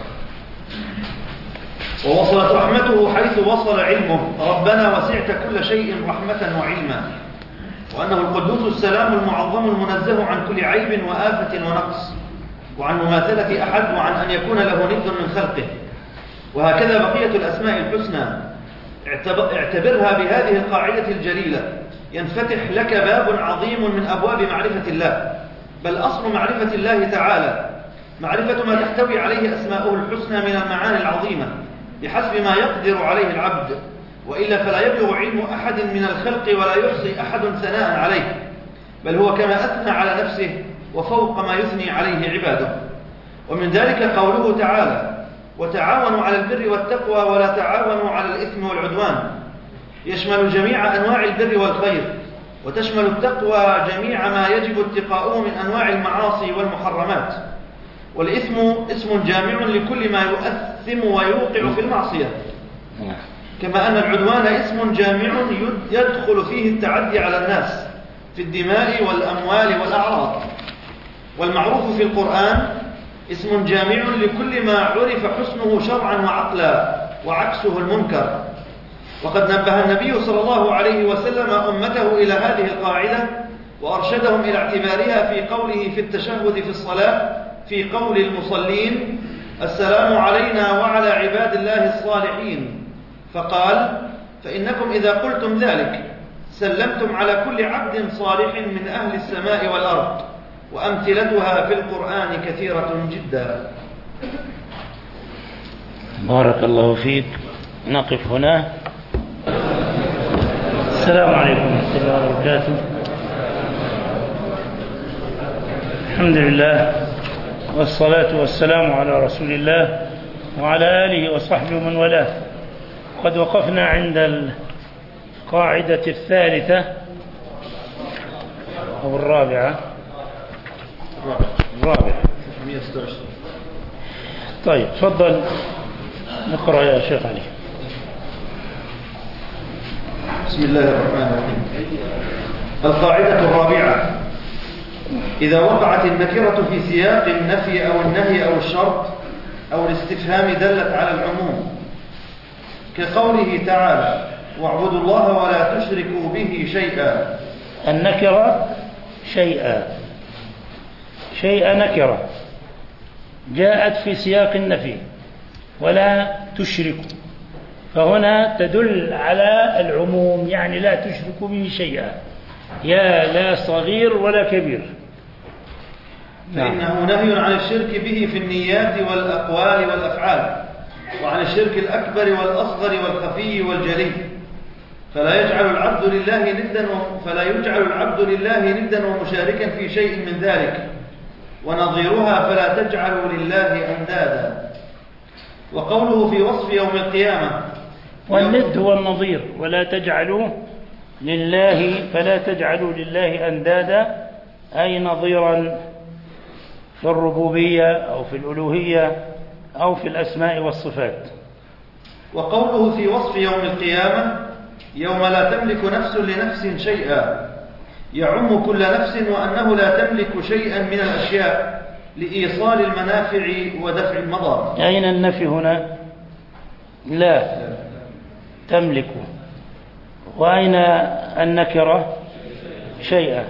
ووصلت رحمته حيث وصل علمه، ربنا وسعت كل شيء رحمة وعلما. وأنه القدوس السلام المعظم المنزه عن كل عيب وآفة ونقص، وعن مماثلة أحد، وعن أن يكون له ند من خلقه. وهكذا بقية الأسماء الحسنى. اعتبرها بهذه القاعدة الجليلة، ينفتح لك باب عظيم من أبواب معرفة الله. بل أصل معرفة الله تعالى معرفة ما تحتوي عليه أسماؤه الحسنى من المعاني العظيمة بحسب ما يقدر عليه العبد، وإلا فلا يبلغ علم أحد من الخلق ولا يحصي أحد ثناء عليه، بل هو كما أثنى على نفسه وفوق ما يثني عليه عباده. ومن ذلك قوله تعالى: وتعاونوا على البر والتقوى ولا تعاونوا على الإثم والعدوان، يشمل جميع أنواع البر والخير، وتشمل التقوى جميع ما يجب اتقاؤه من أنواع المعاصي والمحرمات. والإثم اسم جامع لكل ما يؤثم ويوقع في المعصية، كما أن العدوان اسم جامع يدخل فيه التعدي على الناس في الدماء والأموال والأعراض. والمعروف في القرآن اسم جامع لكل ما عرف حسنه شرعا وعقلا وعكسه المنكر. وقد نبه النبي صلى الله عليه وسلم أمته إلى هذه القاعدة وأرشدهم إلى اعتبارها في قوله في التشهد في الصلاة في قول المصلين: السلام علينا وعلى عباد الله الصالحين. فقال: فإنكم إذا قلتم ذلك سلمتم على كل عبد صالح من أهل السماء والأرض. وأمثلتها في القرآن كثيرة جدا. بارك الله فيك. نقف هنا. السلام عليكم ورحمة الله وبركاته. الحمد لله والصلاة والسلام على رسول الله وعلى آله وصحبه ومن والاه. قد وقفنا عند القاعدة الثالثة أو الرابعة الرابعة طيب تفضل نقرأ يا شيخ علي. بسم الله الرحمن الرحيم. القاعدة الرابعة: إذا وقعت النكرة في سياق النفي أو النهي أو الشرط أو الاستفهام دلت على العموم، كقوله تعالى: واعبدوا الله ولا تشركوا به شيئا. النكرة شيئا شيئا نكرة جاءت في سياق النفي ولا تشركوا، فهنا تدل على العموم، يعني لا تشركوا به شيئا، يا لا صغير ولا كبير. فإنه نهي عن الشرك به في النيات والأقوال والأفعال، وعن الشرك الأكبر والأصغر والخفي والجلي، فلا يجعل العبد لله ندا فلا يجعل العبد لله ندا ومشاركا في شيء من ذلك. ونظيرها: فلا تجعلوا لله أندادا. وقوله في وصف يوم القيامة: والند هو النظير، ولا تجعلوا لله فلا تجعلوا لله أندادا، أي نظيرا في الربوبية أو في الألوهية أو في الأسماء والصفات. وقوله في وصف يوم القيامة يوم لا تملك نفس لنفس شيئا يعم كل نفس، وأنه لا تملك شيئا من الأشياء لإيصال المنافع ودفع المضار. أين النفي هنا؟ لا تملك. وأين النكرة؟ شيئا.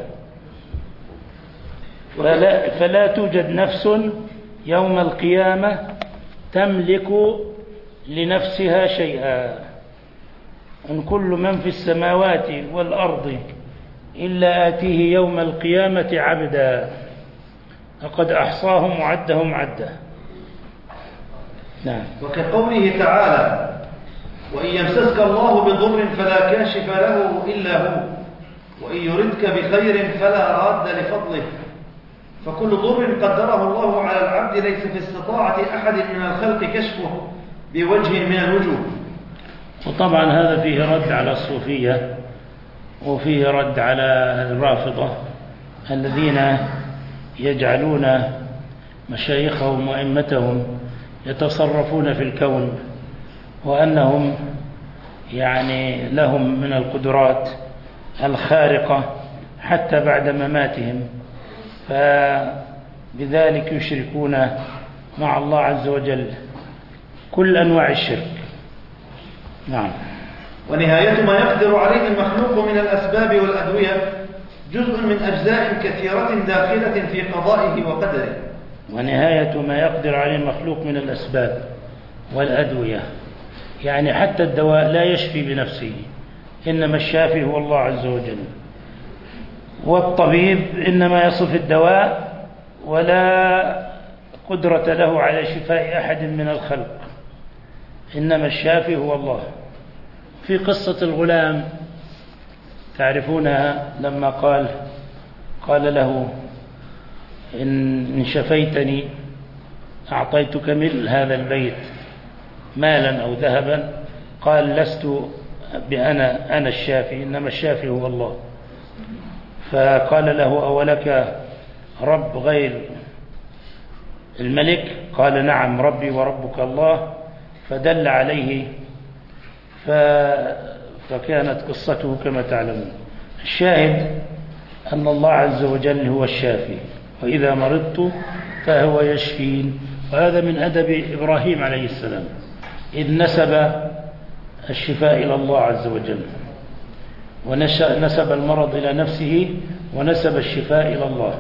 فلا, فلا توجد نفس يوم القيامة تملك لنفسها شيئا. إن كل من في السماوات والأرض إلا آتيه يوم القيامة عبدا لقد أحصاهم وعدهم عدا. نعم. وكقوله تعالى وإن يمسسك الله بضر فلا كاشف له إلا هو وإن يردك بخير فلا راد لفضله. فكل ضر قدره الله على العبد ليس في استطاعة أحد من الخلق كشفه بوجه من الوجوه. وطبعا هذا فيه رد على الصوفية وفيه رد على الرافضة الذين يجعلون مشايخهم وأئمتهم يتصرفون في الكون، وأنهم يعني لهم من القدرات الخارقة حتى بعد مماتهم، فبذلك يشركون مع الله عز وجل كل أنواع الشرك. نعم. ونهاية ما يقدر عليه المخلوق من الأسباب والأدوية جزء من أجزاء كثيرة داخلة في قضائه وقدره. ونهاية ما يقدر عليه المخلوق من الأسباب والأدوية، يعني حتى الدواء لا يشفي بنفسه، إنما الشافي هو الله عز وجل. والطبيب إنما يصف الدواء ولا قدرة له على شفاء أحد من الخلق، إنما الشافي هو الله. في قصة الغلام تعرفونها لما قال قال له إن شفيتني أعطيتك من هذا البيت مالا أو ذهبا، قال لست بأنا أنا الشافي، إنما الشافي هو الله. فقال له أولك رب غير الملك؟ قال نعم ربي وربك الله، فدل عليه ف... فكانت قصته كما تعلمون. الشاهد أن الله عز وجل هو الشافي، وإذا مرضت فهو يشفين. وهذا من أدب إبراهيم عليه السلام إذ نسب الشفاء إلى الله عز وجل، ونسب المرض إلى نفسه ونسب الشفاء إلى الله.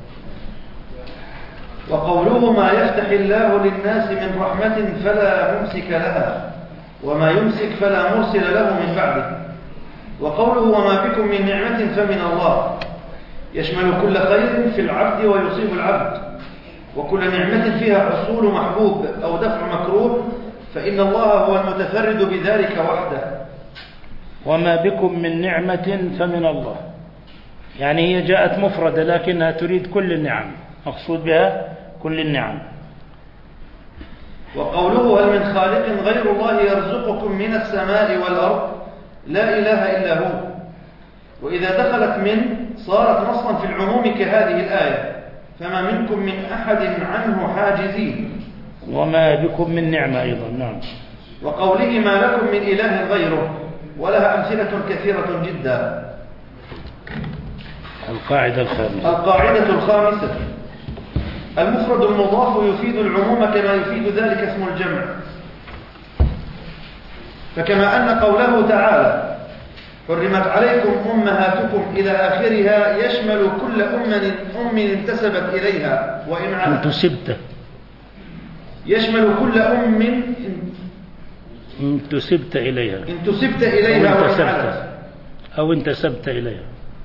وقوله ما يفتح الله للناس من رحمة فلا ممسك لها وما يمسك فلا مرسل له من بعده. وقوله وما بكم من نعمة فمن الله يشمل كل خير في العبد ويصيب العبد، وكل نعمة فيها حصول محبوب أو دفع مكروه، فإن الله هو المتفرد بذلك وحده. وما بكم من نعمة فمن الله، يعني هي جاءت مفردة لكنها تريد كل النعم، مقصود بها كل النعم. وقوله هل من خالق غير الله يرزقكم من السماء والأرض لا إله إلا هو. وإذا دخلت من صارت نصا في العموم كهذه الآية فما منكم من أحد عنه حاجزين. وما بكم من نعمة أيضا. نعم. وقوله ما لكم من إله غيره، ولها أمثلة كثيرة جدا. القاعدة الخامسة القاعدة الخامسة المفرد المضاف يفيد العموم كما يفيد ذلك اسم الجمع. فكما أن قوله تعالى حرمت عليكم أمهاتكم إلى آخرها يشمل كل أم أم انتسبت إليها وإن علت. انتسبت يشمل كل أم انتسبت إليها انتسبت إليها وإن علت أو انتسبت إليها.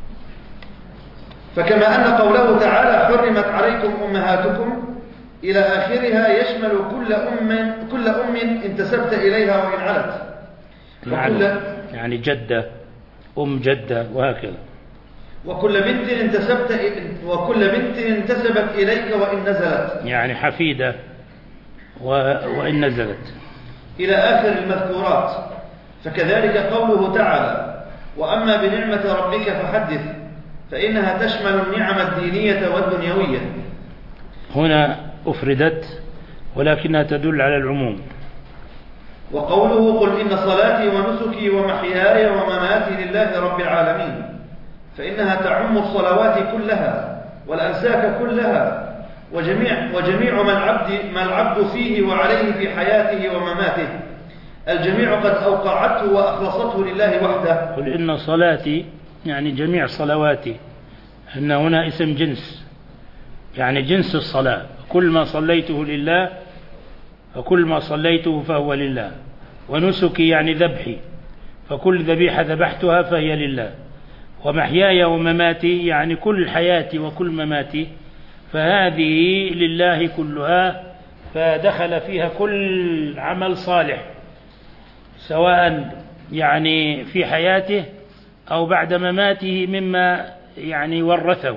فكما أن قوله تعالى حرمت عليكم أمهاتكم إلى آخرها يشمل كل أم كل أم انتسبت إليها وإن علت. وكل يعني جدة أم جدة وهكذا. وكل بنت انتسبت وكل بنت انتسبت إليك وإن نزلت، يعني حفيدة وإن نزلت إلى آخر المذكورات. فكذلك قوله تعالى وأما بنعمة ربك فحدث، فإنها تشمل النعم الدينية والدنيوية. هنا أفردت ولكنها تدل على العموم. وقوله قل إن صلاتي ونسكي ومحياي ومماتي لله رب العالمين، فإنها تعم الصلوات كلها والأنساك كلها وجميع, وجميع ما العبد, ما العبد فيه وعليه في حياته ومماته، الجميع قد أوقعته وأخلصته لله وحده. قل إن صلاتي يعني جميع صلواتي، أن هنا اسم جنس، يعني جنس الصلاة، كل ما صليته لله فكل ما صليته فهو لله. ونسكي يعني ذبحي، فكل ذبيحة ذبحتها فهي لله. ومحياي ومماتي يعني كل حياتي وكل مماتي فهذه لله كلها، فدخل فيها كل عمل صالح سواء يعني في حياته أو بعد مماته مما يعني ورثه.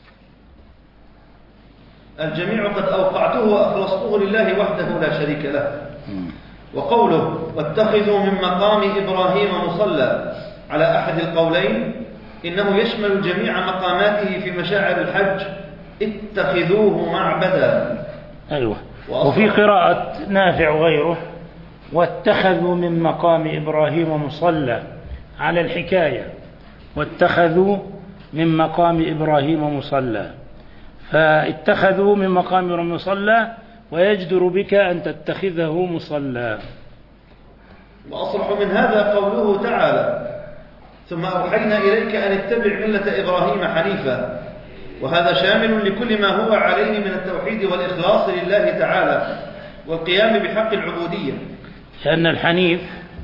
الجميع قد أوقعته وأخلصته لله وحده لا شريك له. وقوله واتخذوا من مقام إبراهيم مصلى على أحد القولين إنه يشمل جميع مقاماته في مشاعر الحج، اتخذوه معبدا. أيوة. وفي قراءة نافع وغيره واتخذوا من مقام إبراهيم مصلى على الحكاية، واتخذوا من مقام إبراهيم مصلى، فاتخذوا من مقام إبراهيم مصلى ويجدر بك أن تتخذه مصلى. وأصرح من هذا قوله تعالى ثم أوحينا إليك أن اتبع ملة إبراهيم حنيفا، وهذا شامل لكل ما هو عليه من التوحيد والإخلاص لله تعالى والقيام بحق العبودية. لأن الحنيف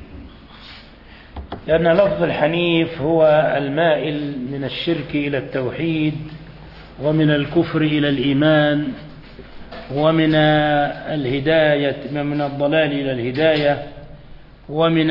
لأن لفظ الحنيف هو المائل من الشرك إلى التوحيد، ومن الكفر إلى الإيمان، ومن الهداية من الضلال إلى الهداية، ومن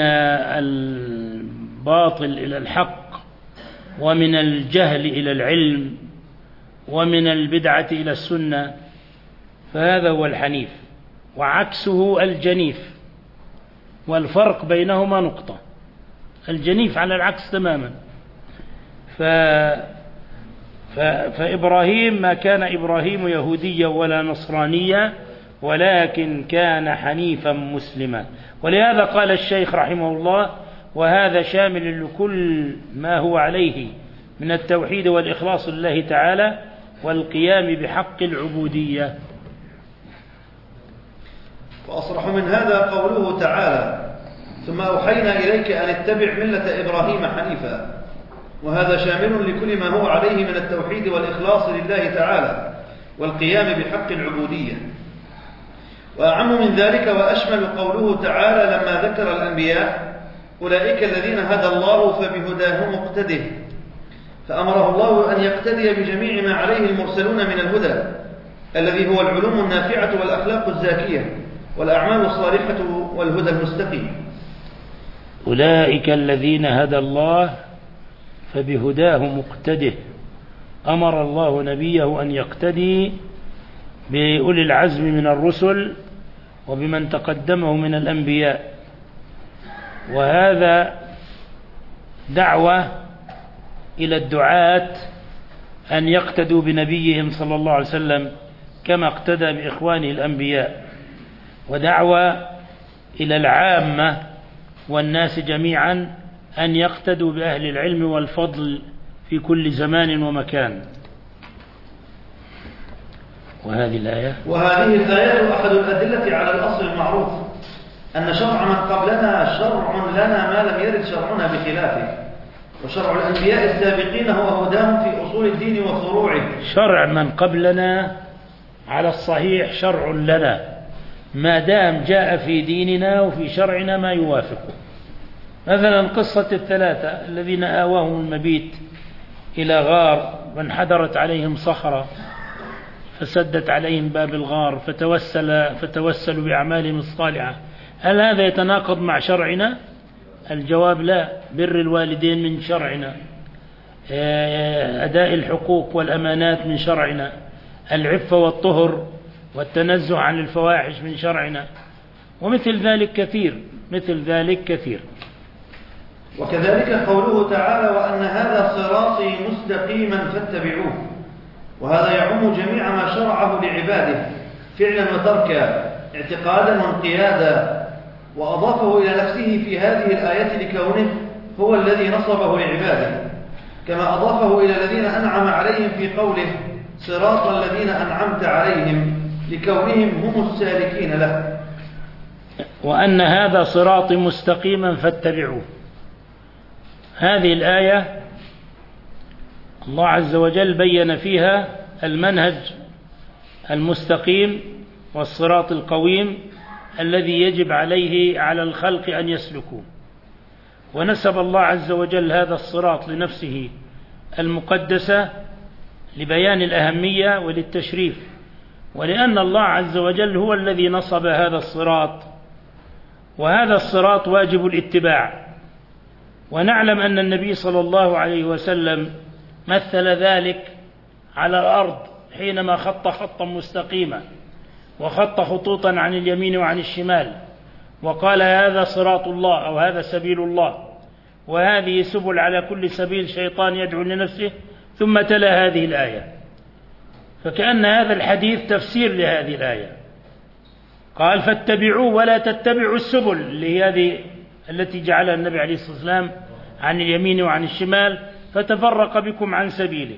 الباطل إلى الحق، ومن الجهل إلى العلم، ومن البدعة إلى السنة، فهذا هو الحنيف. وعكسه الجنيف، والفرق بينهما نقطة. الجنيف على العكس تماما. ف... ف... فإبراهيم ما كان إبراهيم يهوديا ولا نصرانيا، ولكن كان حنيفا مسلما. ولهذا قال الشيخ رحمه الله وهذا شامل لكل ما هو عليه من التوحيد والإخلاص لله تعالى والقيام بحق العبودية. وأصرح من هذا قوله تعالى ثم أوحينا إليك أن اتبع ملة إبراهيم حنيفا، وهذا شامل لكل ما هو عليه من التوحيد والإخلاص لله تعالى والقيام بحق العبودية. وأعم من ذلك وأشمل قوله تعالى لما ذكر الأنبياء أولئك الذين هدى الله فبهداه مقتده، فأمره الله أن يقتدي بجميع ما عليه المرسلون من الهدى الذي هو العلوم النافعة والأخلاق الزاكية والأعمال الصالحة والهدى المستقيم. أولئك الذين هدى الله فبهداه مقتده، أمر الله نبيه أن يقتدي بأولي العزم من الرسل وبمن تقدمه من الأنبياء. وهذا دعوة إلى الدعاة أن يقتدوا بنبيهم صلى الله عليه وسلم كما اقتدى بإخوانه الأنبياء، ودعوة إلى العامة والناس جميعا أن يقتدوا بأهل العلم والفضل في كل زمان ومكان. وهذه الآية وهذه الآيات أحد الأدلة على الأصل المعروف أن شرع من قبلنا شرع لنا ما لم يرد شرعنا بخلافه، وشرع الأنبياء السابقين هو هداهم في أصول الدين وفروعه. شرع من قبلنا على الصحيح شرع لنا ما دام جاء في ديننا وفي شرعنا ما يوافقه. مثلا قصة الثلاثة الذين آواهم المبيت إلى غار وانحدرت عليهم صخرة فسدت عليهم باب الغار فتوسل فتوسلوا بأعمالهم الصالحة، هل هذا يتناقض مع شرعنا؟ الجواب لا. بر الوالدين من شرعنا، أداء الحقوق والأمانات من شرعنا، العفة والطهر والتنزه عن الفواحش من شرعنا، ومثل ذلك كثير مثل ذلك كثير. وكذلك قوله تعالى وأن هذا صراطي مستقيما فاتبعوه، وهذا يعم جميع ما شرعه لعباده فعلا وتركا اعتقادا وانقيادا، وأضافه إلى نفسه في هذه الآية لكونه هو الذي نصبه لعباده، كما أضافه إلى الذين أنعم عليهم في قوله صراط الذين أنعمت عليهم لكونهم هم السالكين له. وأن هذا صراط مستقيما فاتبعوه. هذه الآية الله عز وجل بين فيها المنهج المستقيم والصراط القويم الذي يجب عليه على الخلق أن يسلكوه، ونسب الله عز وجل هذا الصراط لنفسه المقدسة لبيان الأهمية وللتشريف، ولأن الله عز وجل هو الذي نصب هذا الصراط، وهذا الصراط واجب الاتباع. ونعلم أن النبي صلى الله عليه وسلم مثل ذلك على الأرض حينما خط خطا مستقيما وخط خطوطا عن اليمين وعن الشمال، وقال هذا صراط الله أو هذا سبيل الله، وهذه سبل على كل سبيل شيطان يدعو لنفسه، ثم تلا هذه الآية. فكأن هذا الحديث تفسير لهذه الآية، قال فاتبعوه ولا تتبعوا السبل، اللي هي هذه التي جعلها النبي عليه الصلاة والسلام عن اليمين وعن الشمال فتفرق بكم عن سبيله.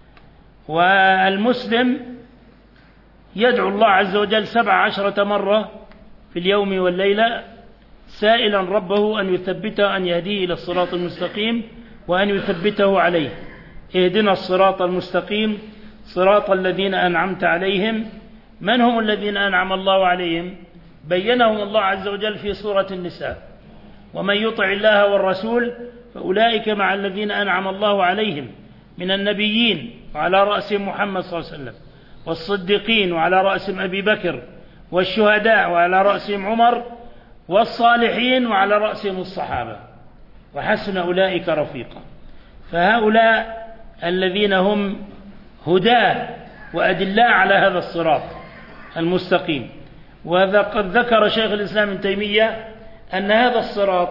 والمسلم يدعو الله عز وجل سبع عشرة مرة في اليوم والليلة سائلا ربه أن يثبته، أن يهديه إلى الصراط المستقيم وأن يثبته عليه. اهدنا الصراط المستقيم صراط الذين أنعمت عليهم. من هم الذين أنعم الله عليهم؟ بينهم الله عز وجل في سورة النساء: ومن يطع الله والرسول فأولئك مع الذين أنعم الله عليهم من النبيين وعلى رأسهم محمد صلى الله عليه وسلم، والصديقين وعلى رأسهم أبي بكر، والشهداء وعلى رأسهم عمر، والصالحين وعلى رأسهم الصحابة، وحسن أولئك رفيقا. فهؤلاء الذين هم هداة وأدلاء على هذا الصراط المستقيم. وقد ذكر شيخ الإسلام ابن تيمية أن هذا الصراط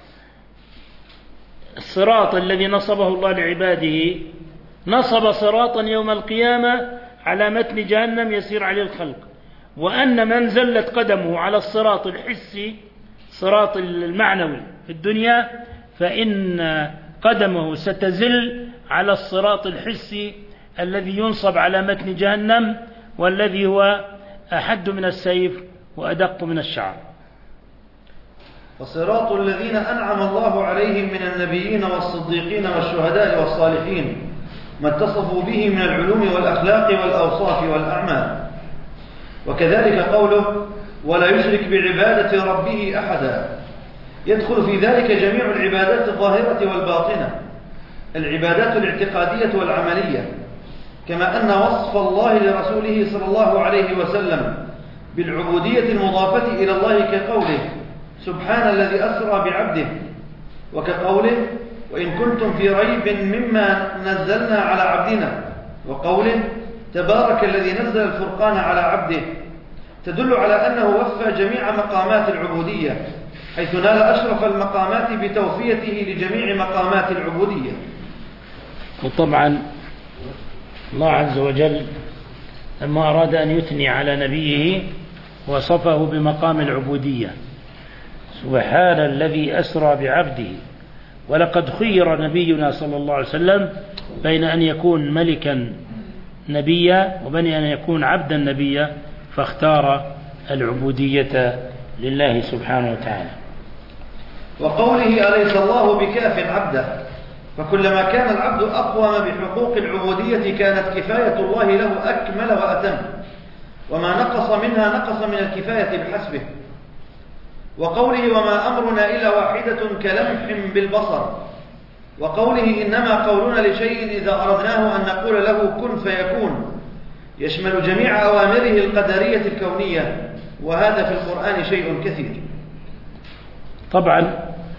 الصراط الذي نصبه الله لعباده نصب صراطا يوم القيامة على متن جهنم يسير عليه الخلق، وأن من زلت قدمه على الصراط الحسي صراط المعنوي في الدنيا فإن قدمه ستزل على الصراط الحسي الذي ينصب على متن جهنم، والذي هو أحد من السيف وأدق من الشعر. وصراط الذين أنعم الله عليهم من النبيين والصديقين والشهداء والصالحين ما اتصفوا به من العلوم والأخلاق والأوصاف والأعمال. وكذلك قوله ولا يشرك بعبادة ربه أحدا، يدخل في ذلك جميع العبادات الظاهرة والباطنة، العبادات الاعتقادية والعملية، كما أن وصف الله لرسوله صلى الله عليه وسلم بالعبودية المضافة إلى الله كقوله سبحان الذي أسرى بعبده، وكقوله وإن كنتم في ريب مما نزلنا على عبدنا، وقوله تبارك الذي نزل الفرقان على عبده، تدل على أنه وفى جميع مقامات العبودية، حيث نال أشرف المقامات بتوفيته لجميع مقامات العبودية. وطبعا الله عز وجل لما أراد أن يثني على نبيه وصفه بمقام العبودية: سبحان الذي أسرى بعبده. ولقد خير نبينا صلى الله عليه وسلم بين أن يكون ملكا نبيا وبين أن يكون عبدا نبيا، فاختار العبودية لله سبحانه وتعالى. وقوله أليس الله بكاف عبده، فكلما كان العبد أقوم بحقوق العبودية كانت كفاية الله له أكمل وأتم، وما نقص منها نقص من الكفاية بحسبه. وقوله وما أمرنا إلا واحدة كلمح بالبصر، وقوله إنما قولنا لشيء إذا أردناه أن نقول له كن فيكون، يشمل جميع أوامره القدرية الكونية، وهذا في القرآن شيء كثير. طبعا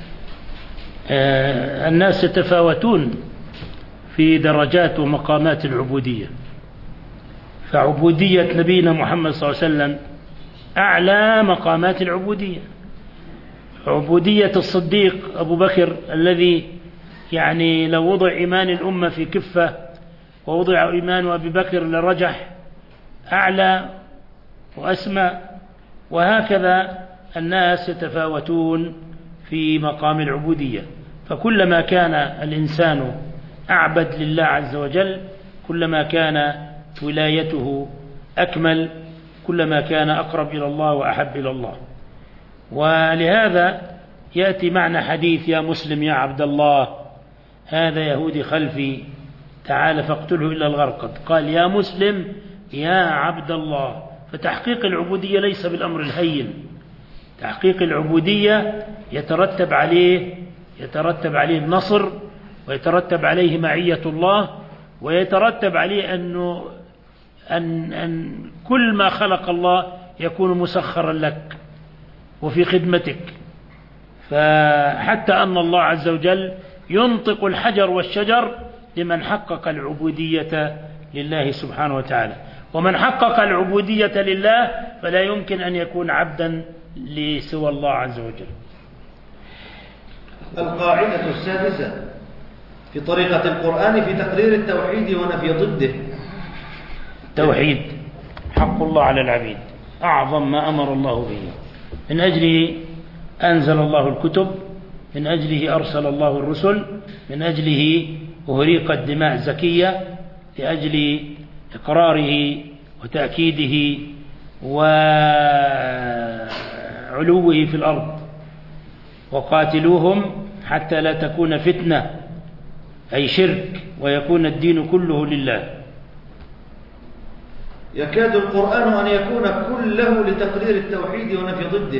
آه الناس يتفاوتون في درجات ومقامات العبودية، فعبودية نبينا محمد صلى الله عليه وسلم أعلى مقامات العبودية. عبودية الصديق أبو بكر الذي يعني لو وضع إيمان الأمة في كفة ووضع إيمان أبي بكر لرجح، أعلى وأسمى وهكذا الناس يتفاوتون في مقام العبودية، فكلما كان الإنسان أعبد لله عز وجل كلما كان ولايته أكمل، كلما كان أقرب إلى الله وأحب إلى الله. ولهذا يأتي معنى حديث يا مسلم يا عبد الله هذا يهودي خلفي تعال فاقتله إلا الغرقد، قال يا مسلم يا عبد الله. فتحقيق العبودية ليس بالأمر الهين، تحقيق العبودية يترتب عليه يترتب عليه النصر، ويترتب عليه معية الله، ويترتب عليه أنه أن, أن كل ما خلق الله يكون مسخرا لك وفي خدمتك. فحتى أن الله عز وجل ينطق الحجر والشجر لمن حقق العبودية لله سبحانه وتعالى، ومن حقق العبودية لله فلا يمكن أن يكون عبدا لسوى الله عز وجل. القاعدة السادسة في طريقة القرآن في تقرير التوحيد ونفي ضده. توحيد حق الله على العبيد أعظم ما أمر الله به، من أجله أنزل الله الكتب، من أجله أرسل الله الرسل، من أجله أهريقت دماء زكية، لأجل إقراره وتأكيده وعلوه في الأرض. وقاتلوهم حتى لا تكون فتنة أي شرك ويكون الدين كله لله. يكاد القرآن أن يكون كله لتقرير التوحيد ونفي ضده،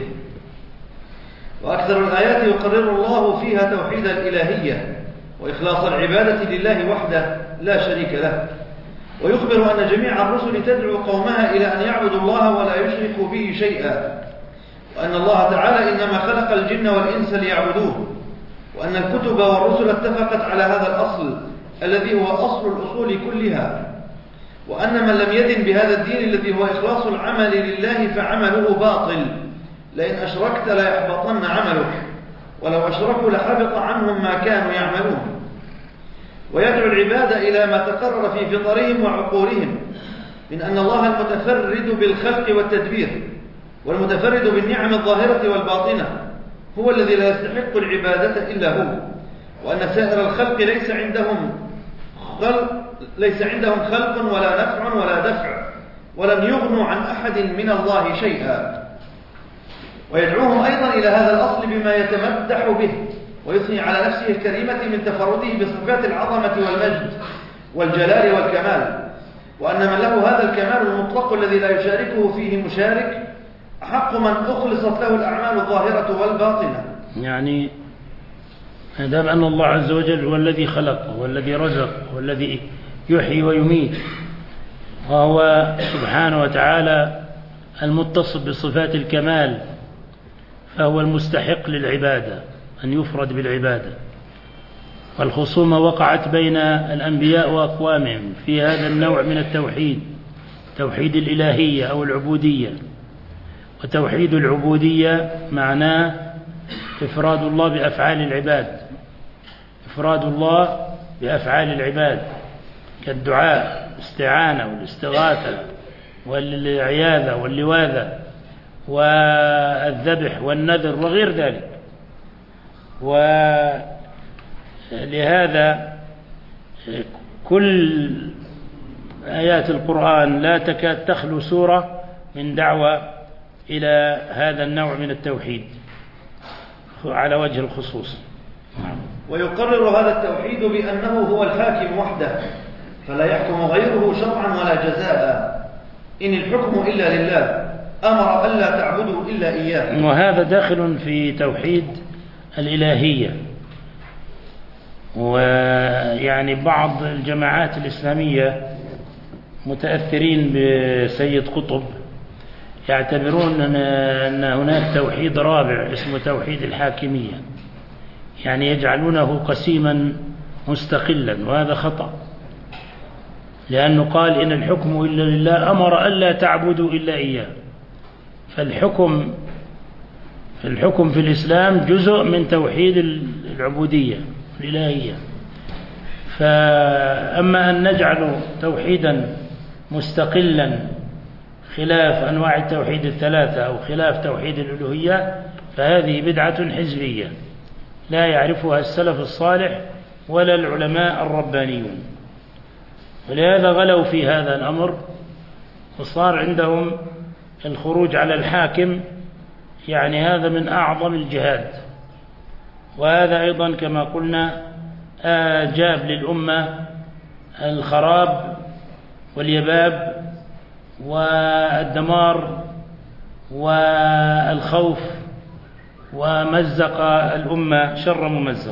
وأكثر الآيات يقرر الله فيها توحيد الإلهية وإخلاص العبادة لله وحده لا شريك له، ويخبر أن جميع الرسل تدعو قومها إلى أن يعبدوا الله ولا يشركوا به شيئا، وأن الله تعالى إنما خلق الجن والإنس ليعبدوه، وأن الكتب والرسل اتفقت على هذا الأصل الذي هو أصل الأصول كلها، وأن من لم يدن بهذا الدين الذي هو إخلاص العمل لله فعمله باطل، لئن أشركت لا يحبطن عملك، ولو أشركوا لحبط عنهم ما كانوا يعملون. ويدعو العباد إلى ما تقرر في فطرهم وعقولهم من أن الله المتفرد بالخلق والتدبير والمتفرد بالنعم الظاهرة والباطنة هو الذي لا يستحق العبادة إلا هو، وأن سائر الخلق ليس عندهم خلق ليس عندهم خلق ولا نفع ولا دفع، ولن يغنوا عن أحد من الله شيئا. ويدعوهم أيضا إلى هذا الأصل بما يتمدح به ويثني على نفسه الكريمة من تفرده بصفات العظمة والمجد والجلال والكمال، وأن من له هذا الكمال المطلق الذي لا يشاركه فيه مشارك أحق من أخلصت له الأعمال الظاهرة والباطنة. يعني هذا أن الله عز وجل هو الذي خلق هو الذي رزق هو الذي يحيي ويميت، وهو سبحانه وتعالى المتصف بصفات الكمال، فهو المستحق للعبادة أن يفرد بالعبادة. والخصومة وقعت بين الأنبياء وأقوامهم في هذا النوع من التوحيد، توحيد الإلهية أو العبودية. وتوحيد العبودية معناه إفراد الله بأفعال العباد، إفراد الله بأفعال العباد كالدعاء والاستعانة والاستغاثة والعياذة واللواذة والذبح والنذر وغير ذلك. ولهذا كل آيات القرآن لا تكاد تخلو سورة من دعوة إلى هذا النوع من التوحيد على وجه الخصوص. ويقرر هذا التوحيد بأنه هو الحاكم وحده فلا يحكم غيره شرعا ولا جزاء، إن الحكم إلا لله، أمر ألا تعبدوا إلا إياه. وهذا داخل في توحيد الإلهية. ويعني بعض الجماعات الإسلامية متأثرين بسيد قطب يعتبرون أن هناك توحيد رابع اسمه توحيد الحاكمية، يعني يجعلونه قسيما مستقلا، وهذا خطأ، لأنه قال إن الحكم إلا لله، أمر ألا تعبدوا إلا إياه. فالحكم في الحكم في الإسلام جزء من توحيد العبودية الإلهية. فأما أن نجعل توحيدا مستقلا خلاف أنواع التوحيد الثلاثة أو خلاف توحيد الألوهية فهذه بدعة حزبية لا يعرفها السلف الصالح ولا العلماء الربانيون، ولهذا غلوا في هذا الأمر وصار عندهم الخروج على الحاكم يعني هذا من أعظم الجهاد، وهذا أيضا كما قلنا جاب للأمة الخراب واليباب والدمار والخوف ومزق الأمة شر ممزق.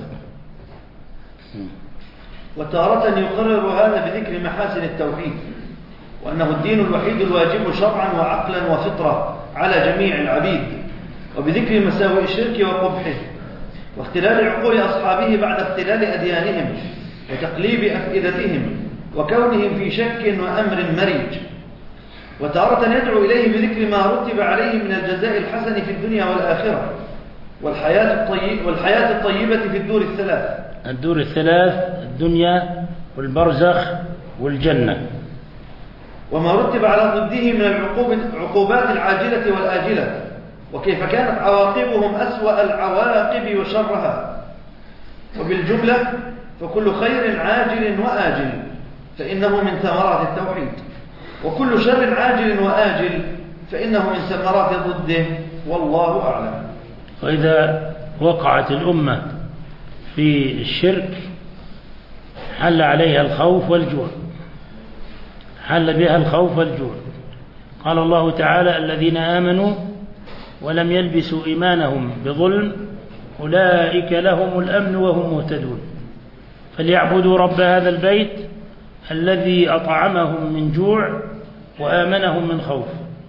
وتارة يقرر هذا بذكر محاسن التوحيد وأنه الدين الوحيد الواجب شرعا وعقلا وفطرة على جميع العبيد، وبذكر مساوئ الشرك وقبحه واختلال عقول أصحابه بعد اختلال أديانهم وتقليب أفئدتهم وكونهم في شك وأمر مريج. وتارة يدعو إليه بذكر ما رتب عليه من الجزاء الحسن في الدنيا والآخرة والحياة الطيبة, والحياة الطيبة في الدور الثلاث الدور الثلاث الدنيا والبرزخ والجنة، وما رتب على ضده من العقوبات العاجلة والآجلة وكيف كانت عواقبهم أسوأ العواقب وشرها. وبالجملة فكل خير عاجل وآجل فإنه من ثمرات التوحيد، وكل شر عاجل وآجل فإنه من ثمرات ضده، والله أعلم. وإذا وقعت الأمة في الشرك حل عليها الخوف والجوع، حل بها الخوف والجوع. قال الله تعالى: الذين آمنوا ولم يلبسوا إيمانهم بظلم أولئك لهم الأمن وهم مهتدون، فليعبدوا رب هذا البيت الذي أطعمهم من جوع وآمنهم من خوف.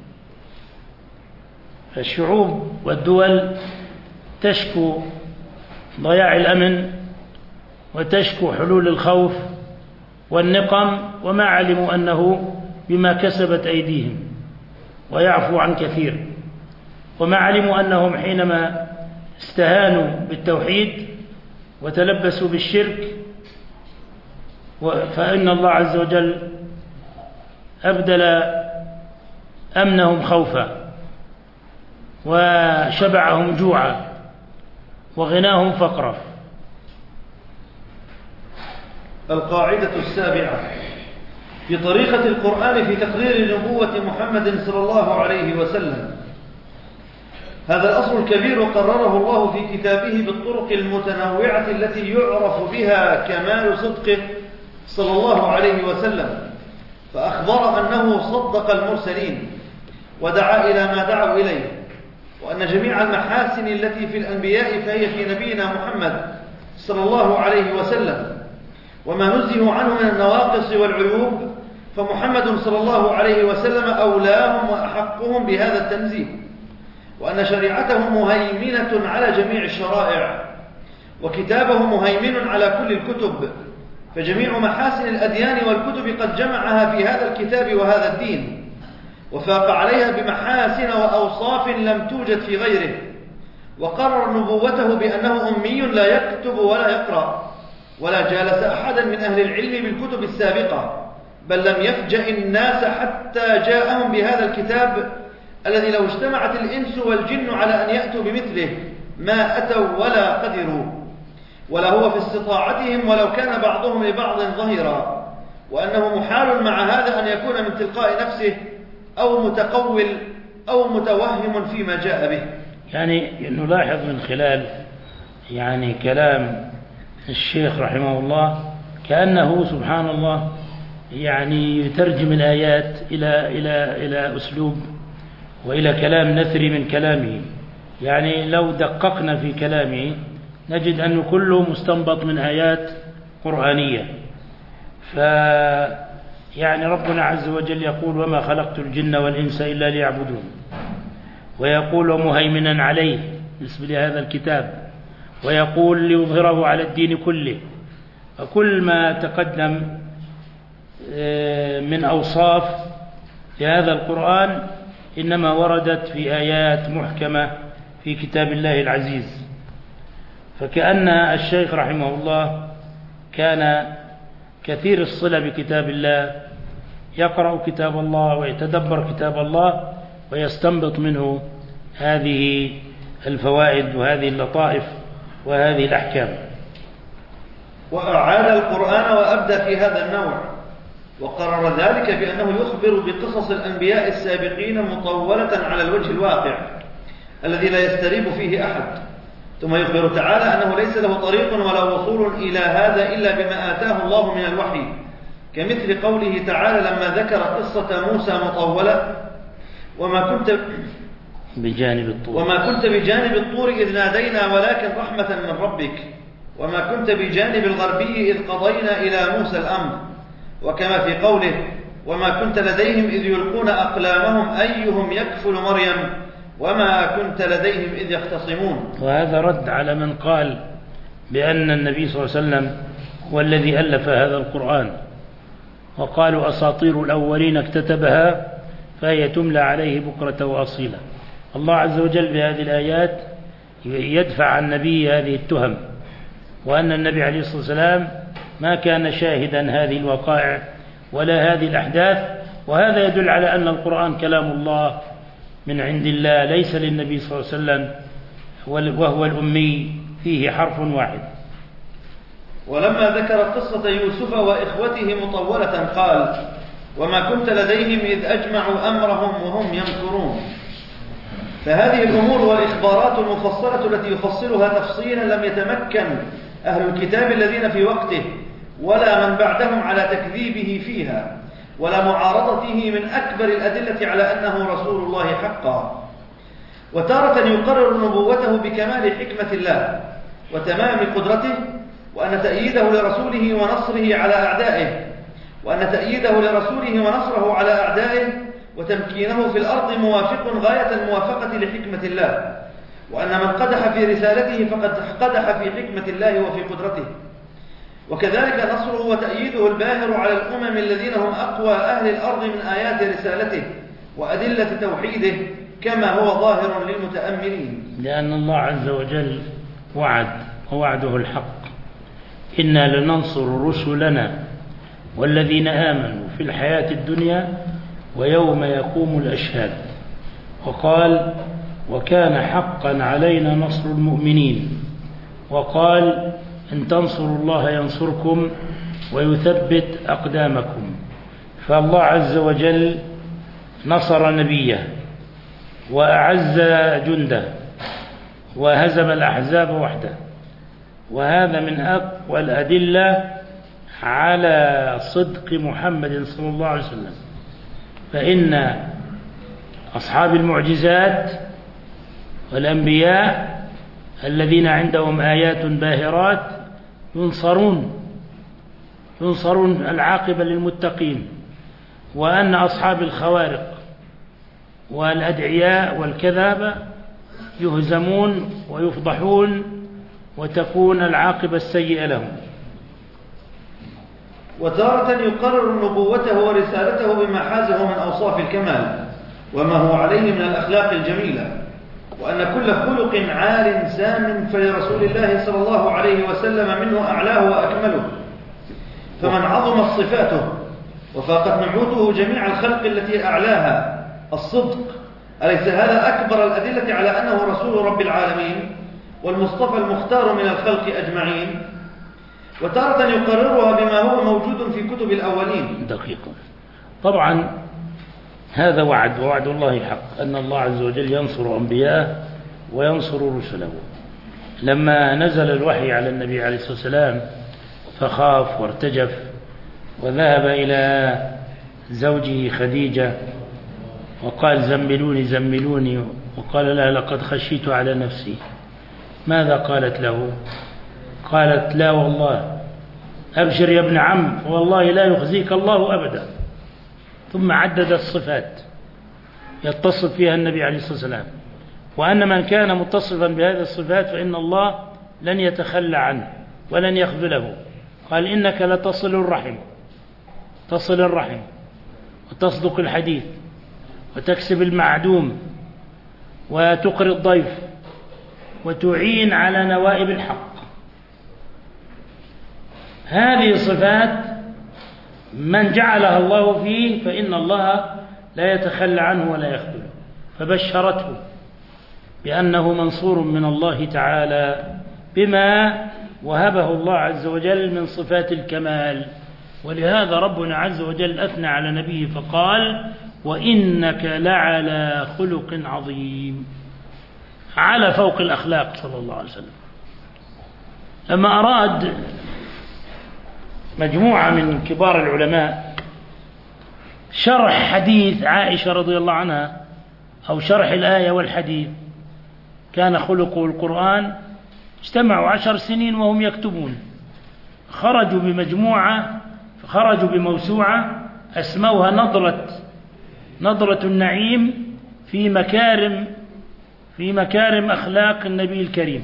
فالشعوب والدول تشكو ضياع الأمن وتشكو حلول الخوف والنقم، وما علموا أنه بما كسبت أيديهم ويعفو عن كثير، وما علموا أنهم حينما استهانوا بالتوحيد وتلبسوا بالشرك فإن الله عز وجل أبدل أمنهم خوفا وشبعهم جوعا وغناهم فقرا. القاعدة السابعة في طريقة القرآن في تقرير نبوة محمد صلى الله عليه وسلم. هذا الأصل الكبير قرره الله في كتابه بالطرق المتنوعة التي يعرف بها كمال صدقه صلى الله عليه وسلم، فأخبر أنه صدق المرسلين ودعا إلى ما دعوا إليه، وأن جميع المحاسن التي في الأنبياء فهي في نبينا محمد صلى الله عليه وسلم، وما نزه عنه من النواقص والعيوب فمحمد صلى الله عليه وسلم أولاهم وأحقهم بهذا التنزيه، وأن شريعته مهيمنة على جميع الشرائع وكتابه مهيمن على كل الكتب، فجميع محاسن الأديان والكتب قد جمعها في هذا الكتاب وهذا الدين، وفاق عليها بمحاسن وأوصاف لم توجد في غيره، وقرر نبوته بأنه أمي لا يكتب ولا يقرأ ولا جالس أحدا من أهل العلم بالكتب السابقة، بل لم يفجأ الناس حتى جاءهم بهذا الكتاب الذي لو اجتمعت الإنس والجن على أن يأتوا بمثله ما أتوا ولا قدروا، ولا هو في استطاعتهم ولو كان بعضهم لبعض ظهيرا، وأنه محال مع هذا أن يكون من تلقاء نفسه أو متقول أو متوهم فيما جاء به. يعني نلاحظ من خلال يعني كلام الشيخ رحمه الله كأنه سبحان الله يعني يترجم الآيات إلى إلى إلى أسلوب وإلى كلام نثري من كلامه. يعني لو دققنا في كلامه نجد أنه كله مستنبط من آيات قرآنية. ف يعني ربنا عز وجل يقول: وما خلقت الجن والإنس إلا ليعبدون، ويقول: ومهيمنا عليه بالنسبة لهذا الكتاب، ويقول: ليظهره على الدين كله. فكل ما تقدم من أوصاف لهذا القرآن إنما وردت في آيات محكمة في كتاب الله العزيز. فكأن الشيخ رحمه الله كان كثير الصلة بكتاب الله، يقرأ كتاب الله ويتدبر كتاب الله ويستنبط منه هذه الفوائد وهذه اللطائف وهذه الأحكام. وأعاد القرآن وأبدى في هذا النوع، وقرر ذلك بأنه يخبر بقصص الأنبياء السابقين مطولة على الوجه الواقع الذي لا يستريب فيه أحد، ثم يخبر تعالى أنه ليس له طريق ولا وصول إلى هذا إلا بما آتاه الله من الوحي، كمثل قوله تعالى لما ذكر قصة موسى مطولة وما كنت بجانب الطور وما كنت بجانب الطور إذ نادينا ولكن رحمة من ربك وما كنت بجانب الغربي إذ قضينا إلى موسى الأمر، وكما في قوله وما كنت لديهم إذ يلقون أقلامهم أيهم يكفل مريم وما كنت لديهم إذ يختصمون. وهذا رد على من قال بأن النبي صلى الله عليه وسلم هو الذي ألف هذا القرآن، وقالوا أساطير الأولين اكتتبها فهي تملى عليه بكرة وأصيلا. الله عز وجل بهذه الآيات يدفع عن النبي هذه التهم، وأن النبي عليه الصلاة والسلام ما كان شاهدا هذه الوقائع ولا هذه الأحداث، وهذا يدل على أن القرآن كلام الله من عند الله ليس للنبي صلى الله عليه وسلم، وهو الأمي فيه حرف واحد. ولما ذكر قصة يوسف وإخوته مطولة قال وما كنت لديهم إذ أجمعوا أمرهم وهم يمكرون. فهذه الأمور والإخبارات المفصلة التي يفصلها تفصيلا لم يتمكن أهل الكتاب الذين في وقته ولا من بعدهم على تكذيبه فيها ولا معارضته من أكبر الأدلة على أنه رسول الله حقا. وتارة يقرر نبوته بكمال حكمة الله وتمام قدرته، وأن تأييده لرسوله ونصره على أعدائه وأن تأييده لرسوله ونصره على أعدائه وتمكينه في الأرض موافق غاية الموافقة لحكمة الله، وأن من قدح في رسالته فقد قدح في حكمة الله وفي قدرته. وكذلك نصره وتأييده الباهر على الأمم الذين هم أقوى أهل الأرض من آيات رسالته وأدلة توحيده كما هو ظاهر للمتأملين. لأن الله عز وجل وعد ووعده الحق، إنا لننصر رسلنا والذين آمنوا في الحياة الدنيا ويوم يقوم الأشهاد. وقال وكان حقا علينا نصر المؤمنين. وقال إن تنصروا الله ينصركم ويثبت أقدامكم. فالله عز وجل نصر نبيه وأعز جنده وهزم الأحزاب وحده، وهذا من أقوى الأدلة على صدق محمد صلى الله عليه وسلم. فإن أصحاب المعجزات والأنبياء الذين عندهم آيات باهرات ينصرون ينصرون العاقبة للمتقين، وأن أصحاب الخوارق والأدعياء والكذابة يهزمون ويفضحون وتكون العاقبة السيئة لهم. وتارة يقرر نبوته ورسالته بما حازه من أوصاف الكمال وما هو عليه من الأخلاق الجميلة، وأن كل خلق عال سام فلرسول الله صلى الله عليه وسلم منه أعلاه وأكمله، فمن عظمت صفاته وفاقت نعوته جميع الخلق التي أعلاها الصدق، أليس هذا أكبر الأدلة على أنه رسول رب العالمين والمصطفى المختار من الخلق أجمعين؟ وتارة يقررها بما هو موجود في كتب الأولين. دقيقة. طبعا هذا وعد، ووعد الله حق، أن الله عز وجل ينصر أنبياءه وينصر رسله. لما نزل الوحي على النبي عليه الصلاة والسلام فخاف وارتجف وذهب إلى زوجه خديجة وقال زملوني زملوني، وقال لها لقد خشيت على نفسي. ماذا قالت له؟ قالت لا والله أبشر يا ابن عم والله لا يخزيك الله أبدا. ثم عدد الصفات يتصف فيها النبي عليه الصلاة والسلام، وأن من كان متصفا بهذه الصفات فإن الله لن يتخلى عنه ولن يخذله. قال إنك لتصل الرحم تصل الرحم وتصدق الحديث وتكسب المعدوم وتقري الضيف وتعين على نوائب الحق. هذه الصفات من جعلها الله فيه فإن الله لا يتخلى عنه ولا يخذله، فبشرته بأنه منصور من الله تعالى بما وهبه الله عز وجل من صفات الكمال. ولهذا ربنا عز وجل أثنى على نبيه فقال: وإنك لعلى خلق عظيم، على فوق الأخلاق صلى الله عليه وسلم. لما أراد مجموعة من كبار العلماء شرح حديث عائشة رضي الله عنها أو شرح الآية والحديث كان خلقه القرآن، اجتمعوا عشر سنين وهم يكتبون، خرجوا بمجموعة خرجوا بموسوعة أسموها نظرة نظرة النعيم في مكارم في مكارم أخلاق النبي الكريم،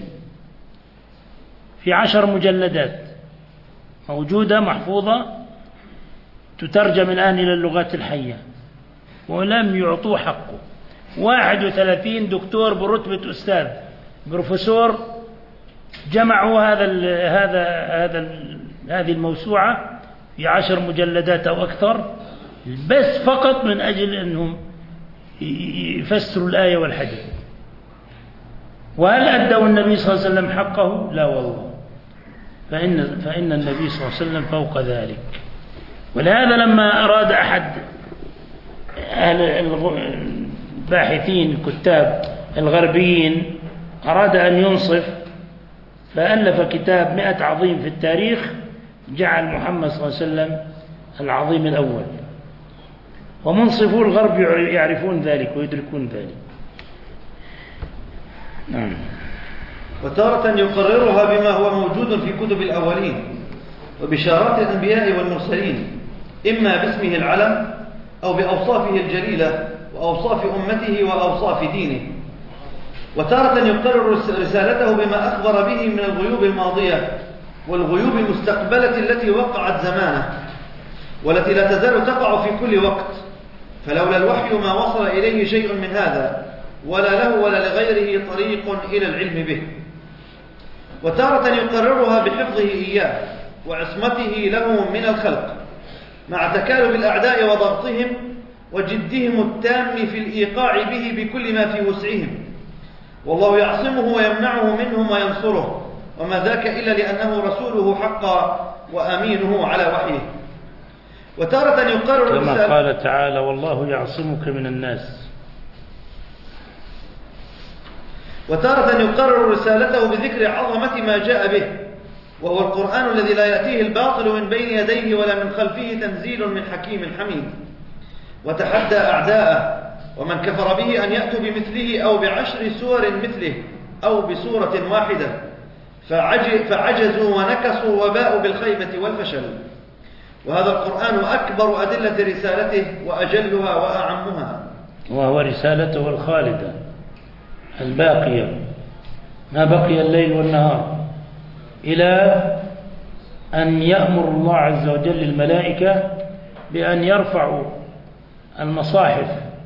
في عشر مجلدات موجودة محفوظة تترجم الآن إلى اللغات الحية، ولم يعطوه حقه. واحد وثلاثين دكتور برتبة أستاذ بروفيسور جمعوا هذا ال هذا هذا ال هذه الموسوعة في عشر مجلدات أو أكثر، بس فقط من أجل أنهم يفسروا الآية والحديث. وهل أدوا النبي صلى الله عليه وسلم حقه؟ لا والله، فإن, فإن النبي صلى الله عليه وسلم فوق ذلك. ولهذا لما أراد أحد الباحثين الكتاب الغربيين أراد أن ينصف فألف كتاب مئة عظيم في التاريخ، جعل محمد صلى الله عليه وسلم العظيم الأول، ومنصفو الغرب يعرفون ذلك ويدركون ذلك. نعم. وتارة يقررها بما هو موجود في كتب الأولين وبشارات الأنبياء والمرسلين، إما باسمه العلم أو بأوصافه الجليلة وأوصاف أمته وأوصاف دينه. وتارة يقرر رسالته بما أخبر به من الغيوب الماضية والغيوب المستقبلة التي وقعت زمانه والتي لا تزال تقع في كل وقت، فلولا الوحي ما وصل إليه شيء من هذا، ولا له ولا لغيره طريق إلى العلم به. وتارة يقررها بحفظه إياه وعصمته له من الخلق، مع تكالب الأعداء وضغطهم وجدهم التام في الإيقاع به بكل ما في وسعهم، والله يعصمه ويمنعه منهم وينصره، وما ذاك إلا لأنه رسوله حقا وأمينه على وحيه. وتارة يقرر كما قال تعالى: والله يعصمك من الناس. وتارة يقرر رسالته بذكر عظمة ما جاء به، وهو القرآن الذي لا يأتيه الباطل من بين يديه ولا من خلفه، تنزيل من حكيم حميد. وتحدى أعداءه ومن كفر به أن يأتوا بمثله أو بعشر سور مثله أو بسورة واحدة، فعجزوا ونكصوا وباءوا بالخيبة والفشل. وهذا القرآن أكبر أدلة رسالته وأجلها وأعمها، وهو رسالته الخالدة الباقية، ما بقي الليل والنهار، إلى أن يأمر الله عز وجل الملائكة بأن يرفعوا المصاحف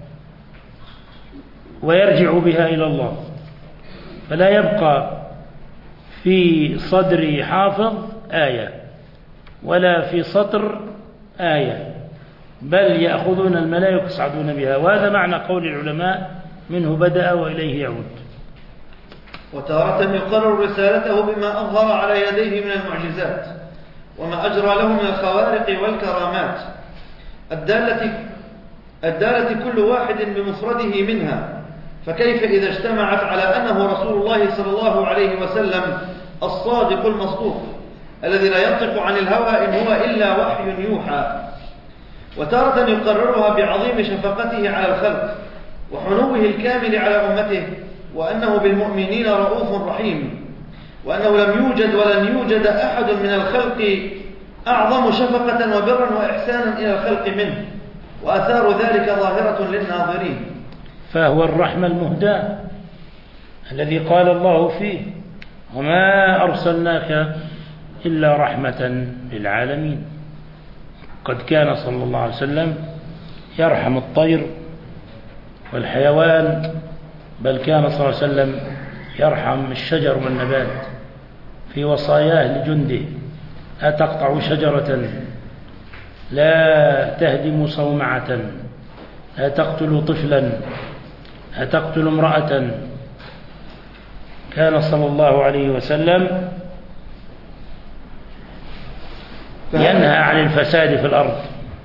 ويرجعوا بها إلى الله، فلا يبقى في صدر حافظ آية ولا في سطر آية، بل يأخذون الملائكة ويصعدون بها. وهذا معنى قول العلماء: منه بدأ وإليه يعود. وتارة يقرر رسالته بما أظهر على يديه من المعجزات وما أجرى له من الخوارق والكرامات الدالة, الدالة كل واحد بمفرده منها، فكيف إذا اجتمعت على أنه رسول الله صلى الله عليه وسلم الصادق المصدوق الذي لا ينطق عن الهوى إن هو إلا وحي يوحى. وتارة يقررها بعظيم شفقته على الخلق وحنوه الكامل على أمته، وأنه بالمؤمنين رؤوف رحيم، وأنه لم يوجد ولن يوجد أحد من الخلق أعظم شفقة وبرا وإحسانا إلى الخلق منه، وأثار ذلك ظاهرة للناظرين. فهو الرحمة المهداة الذي قال الله فيه: وما أرسلناك إلا رحمة للعالمين. قد كان صلى الله عليه وسلم يرحم الطير والحيوان، بل كان صلى الله عليه وسلم يرحم الشجر والنبات في وصاياه لجنده: لا تقطعوا شجرة لا تهدموا صومعة، لا تقتلوا طفلا، لا تقتلوا امرأة. كان صلى الله عليه وسلم ينهى عن الفساد في الأرض.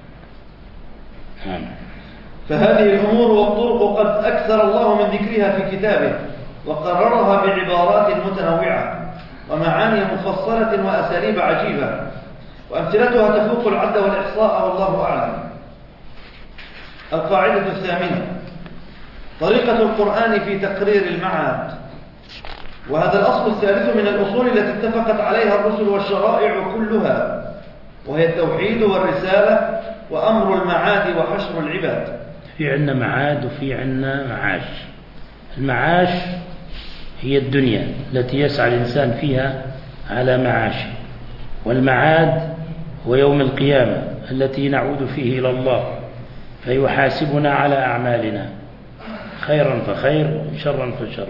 فهذه الأمور والطرق قد أكثر الله من ذكرها في كتابه، وقررها بعبارات متنوعة ومعاني مفصلة وأساليب عجيبة، وأمثلتها تفوق العد والإحصاء والله أعلم. القاعدة الثامنة: طريقة القرآن في تقرير المعاد. وهذا الأصل الثالث من الأصول التي اتفقت عليها الرسل والشرائع كلها، وهي التوحيد والرسالة وأمر المعاد وحشر العباد. في عنا معاد وفي عنا معاش. المعاش هي الدنيا التي يسعى الإنسان فيها على معاشه، والمعاد هو يوم القيامة التي نعود فيه إلى الله فيحاسبنا على أعمالنا، خيرا فخير شرا فشر،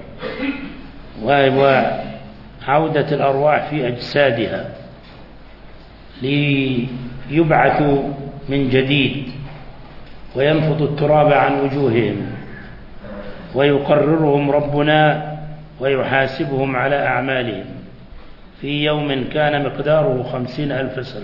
وعودة الأرواح في أجسادها ليبعثوا من جديد وينفض التراب عن وجوههم ويقررهم ربنا ويحاسبهم على أعمالهم في يوم كان مقداره خمسين ألف سنة.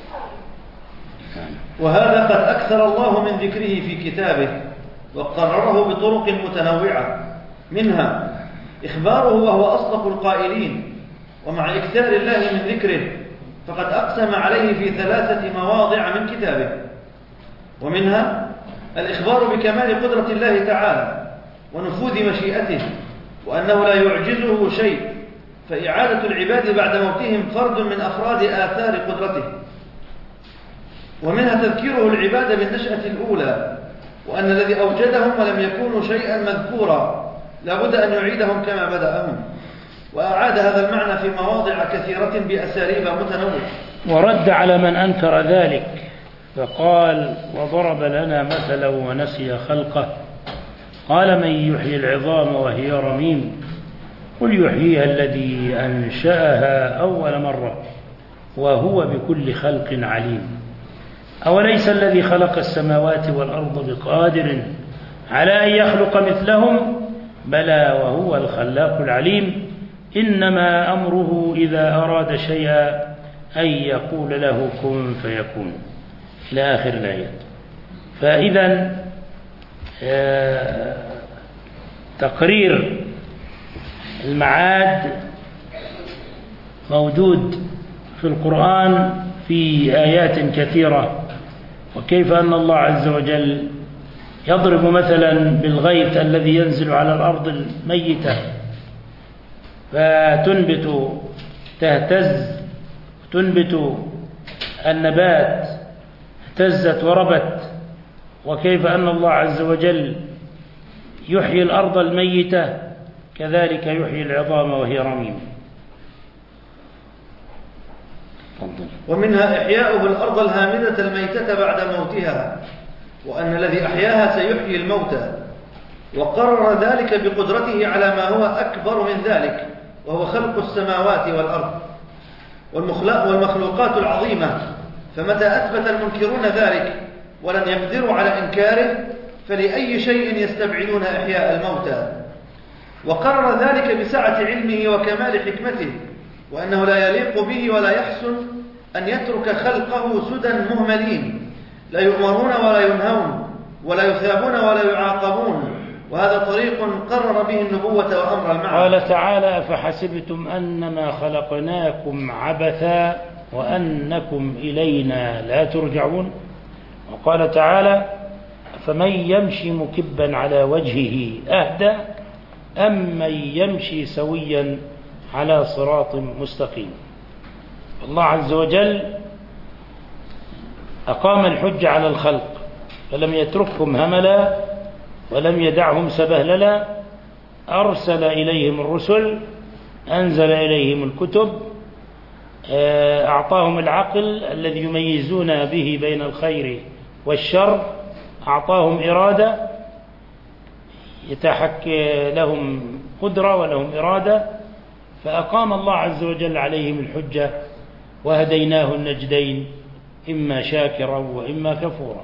وهذا قد أكثر الله من ذكره في كتابه وقرره بطرق متنوعة، منها إخباره وهو أصدق القائلين، ومع إكثار الله من ذكره فقد أقسم عليه في ثلاثة مواضع من كتابه. ومنها الإخبار بكمال قدرة الله تعالى ونفوذ مشيئته، وأنه لا يعجزه شيء، فإعادة العباد بعد موتهم فرد من أفراد آثار قدرته. ومنها تذكيره العباد بالنشأة الأولى، وأن الذي أوجدهم ولم يكونوا شيئا مذكورا لابد أن يعيدهم كما بدأهم، وأعاد هذا المعنى في مواضع كثيرة بأساليب متنوعة. ورد على من أنكر ذلك فقال: وضرب لنا مثلا ونسي خلقه، قال: من يحيي العظام وهي رميم، قل يحييها الذي أنشأها أول مرة وهو بكل خلق عليم. أوليس الذي خلق السماوات والأرض بقادر على أن يخلق مثلهم؟ بلى وهو الخلاق العليم. إنما أمره إذا أراد شيئا أن يقول له كن فيكون، إلى آخر الآيات. فإذا تقرير المعاد موجود في القرآن في آيات كثيرة، وكيف أن الله عز وجل يضرب مثلا بالغيث الذي ينزل على الأرض الميتة فتنبت تهتز تنبت النبات اهتزت وربت، وكيف أن الله عز وجل يحيي الأرض الميتة كذلك يحيي العظام وهي رميم. ومنها إحياؤه الأرض الهامدة الميتة بعد موتها، وأن الذي أحياها سيحيي الموتى، وقرر ذلك بقدرته على ما هو أكبر من ذلك، وهو خلق السماوات والأرض والمخلوقات العظيمة. فمتى أثبت المنكرون ذلك ولن يقدروا على إنكاره فلأي شيء يستبعدون إحياء الموتى. وقرر ذلك بسعة علمه وكمال حكمته، وأنه لا يليق به ولا يحسن أن يترك خلقه سدى مهملين لا يؤمرون ولا ينهون ولا يثابون ولا يعاقبون، وهذا طريق قرر به النبوة وأمر المعنى. قال تعالى: أفحسبتم أنما خلقناكم عبثا وأنكم إلينا لا ترجعون. وقال تعالى: فمن يمشي مكبا على وجهه أهدى أم من يمشي سويا على صراط مستقيم. الله عز وجل أقام الحج على الخلق فلم يتركهم هملا ولم يدعهم سبهللا، أرسل إليهم الرسل، أنزل إليهم الكتب، أعطاهم العقل الذي يميزون به بين الخير والشر، أعطاهم إرادة يتحكى لهم قدرة ولهم إرادة، فأقام الله عز وجل عليهم الحجة وهديناه النجدين، إما شاكرا وإما كفورا.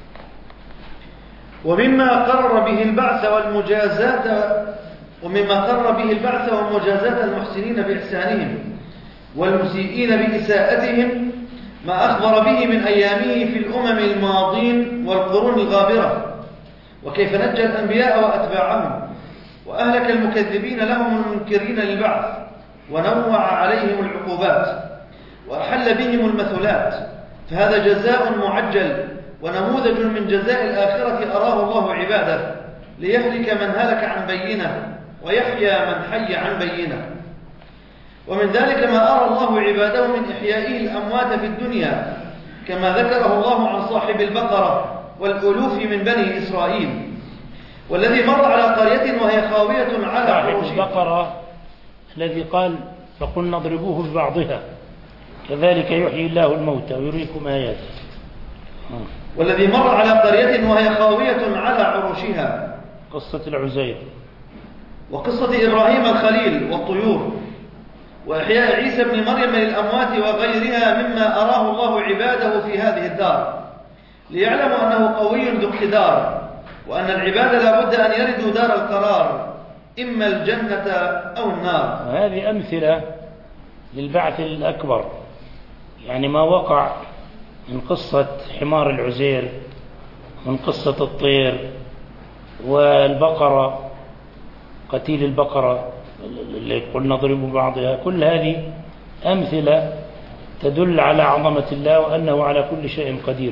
ومما قرر به البعث والمجازات ومما قرر به البعث والمجازات المحسنين بإحسانهم والمسيئين بإساءتهم ما أخبر به من أيامه في الأمم الماضين والقرون الغابرة، وكيف نجى الأنبياء وأتباعهم وأهلك المكذبين لهم المنكرين للبعث، ونوع عليهم العقوبات وأحل بهم المثلات. فهذا جزاء معجل ونموذج من جزاء الآخرة أراه الله عباده ليهلك من هلك عن بينه ويحيى من حي عن بينه. ومن ذلك ما أرى الله عباده من إحيائه الأموات في الدنيا، كما ذكره الله عن صاحب البقرة والألوف من بني إسرائيل، والذي مر على قرية وهي خاوية على صاحب البقرة الذي قال فقلنا اضربوه ببعضها كذلك يحيي الله الموتى ويريكم آياته. والذي مر على قرية وهي خاوية على عروشها، قصة العزير، وقصة إبراهيم الخليل والطيور، وإحياء عيسى بن مريم للأموات وغيرها مما أراه الله عباده في هذه الدار، ليعلموا أنه قوي ذو اقتدار، وأن العباد لا بد أن يردوا دار القرار، إما الجنة أو النار. وهذه أمثلة للبعث الأكبر، يعني ما وقع من قصة حمار العزير، من قصة الطير والبقرة، قتيل البقرة اللي قلنا ضربوا بعضها، كل هذه أمثلة تدل على عظمة الله وأنه على كل شيء قدير.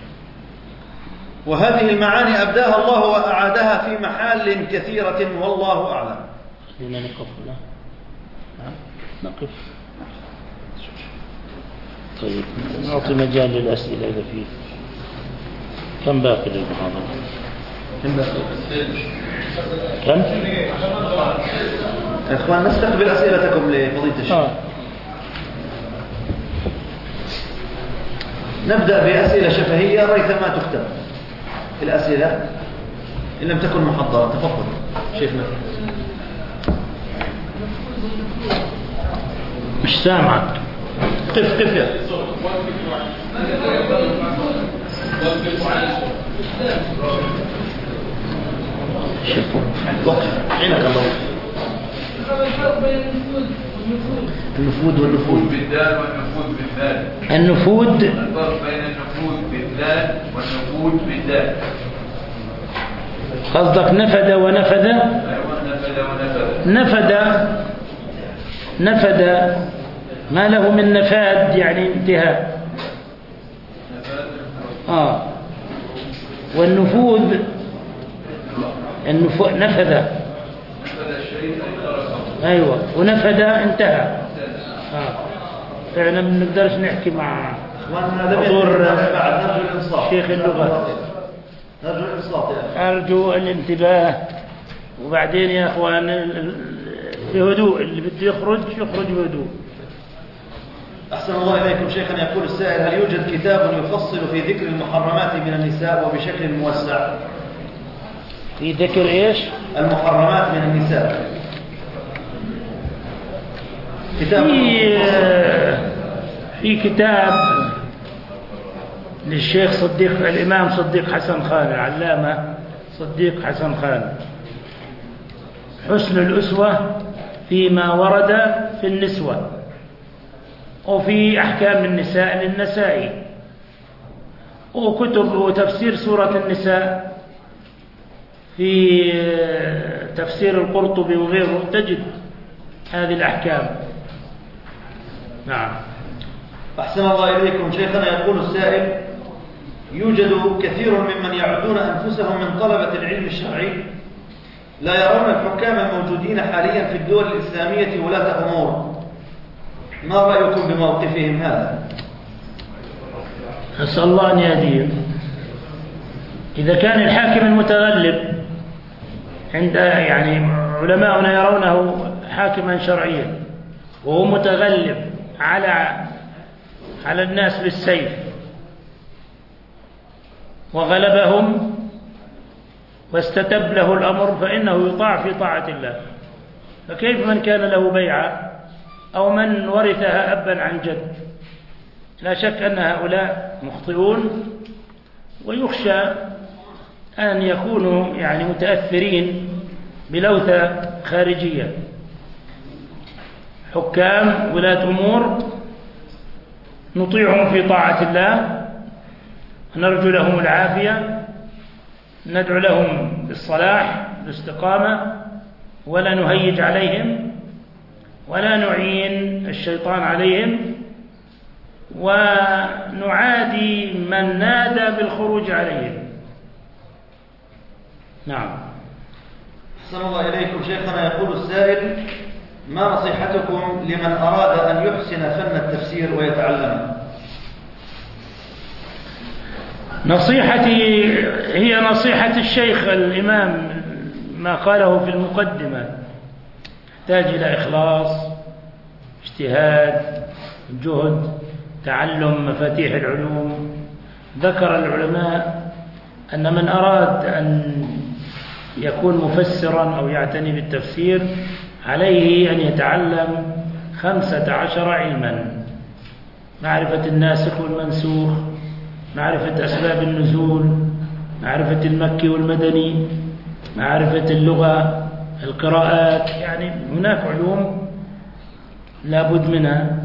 وهذه المعاني أبداها الله وأعادها في محال كثيرة والله أعلم. خلينا نقف هنا. نقف. طيب نعطي مجال للأسئلة إذا فيه. كم باقي للمحاضرة؟ كم باقي؟ كم؟ يا إخوان نستقبل أسئلتكم لفضيلة الشيخ. آه. نبدأ بأسئلة شفهية ريثما تكتب الأسئلة إن لم تكن محضرة. تفضل شيخنا. مش سامعك. قف قف يا شوفوا وقف عينك الله. النفود والنفود بالدال والنفود بالدال. النفود الفرق بين النفود بالدال والنفود بالدال. قصدك نفد ونفد؟ أيوة نفد ونفد. نفد نفد ما له من نفاد يعني انتهاء. آه والنفوذ النفو... نفذ. أيوة ونفذ انتهى. آه. فعلا ما نقدرش نحكي مع حضور شيخ اللغة. نرجو الإنصات. أرجو الانتباه. وبعدين يا أخوان في هدوء، اللي بده يخرج يخرج بهدوء. أحسن الله إليكم شيخا. يقول السائل: هل يوجد كتاب يفصل في ذكر المحرمات من النساء وبشكل موسع؟ في ذكر إيش؟ المحرمات من النساء. كتاب في, في كتاب للشيخ صديق الإمام صديق حسن خان، العلامة صديق حسن خان، حسن الأسوة فيما ورد في النسوة وفي أحكام النساء للنسائي، وكتب وتفسير سورة النساء في تفسير القرطبي وغيره تجد هذه الأحكام. نعم. أحسن الله إليكم شيخنا. يقول السائل: يوجد كثير ممن يعدون أنفسهم من طلبة العلم الشرعي لا يرون الحكام الموجودين حاليا في الدول الإسلامية ولاة أمور، ما رأيكم بموقفهم هذا؟ أسأل الله أن يهديهم. إذا كان الحاكم المتغلب عند يعني علماؤنا يرونه حاكما شرعيا وهو متغلب على على الناس بالسيف وغلبهم واستتب له الأمر فإنه يطاع في طاعة الله، فكيف من كان له بيعة أو من ورثها أبا عن جد؟ لا شك أن هؤلاء مخطئون، ويخشى أن يكونوا يعني متأثرين بلوثة خارجية. حكام ولاة أمور نطيعهم في طاعة الله، نرجو لهم العافية، ندعو لهم بالصلاح بالاستقامة، ولا نهيج عليهم ولا نعين الشيطان عليهم، ونعادي من نادى بالخروج عليهم. نعم. أحسن الله إليكم شيخنا. يقول السائل: ما نصيحتكم لمن أراد أن يحسن فن التفسير ويتعلمه؟ نصيحتي هي نصيحة الشيخ الإمام ما قاله في المقدمة: يحتاج إلى إخلاص، اجتهاد، جهد، تعلم مفاتيح العلوم. ذكر العلماء أن من أراد أن يكون مفسرا أو يعتني بالتفسير عليه أن يتعلم خمسة عشر علما: معرفة الناسخ والمنسوخ، معرفة أسباب النزول، معرفة المكي والمدني، معرفة اللغة، القراءات. يعني هناك علوم لا بد منها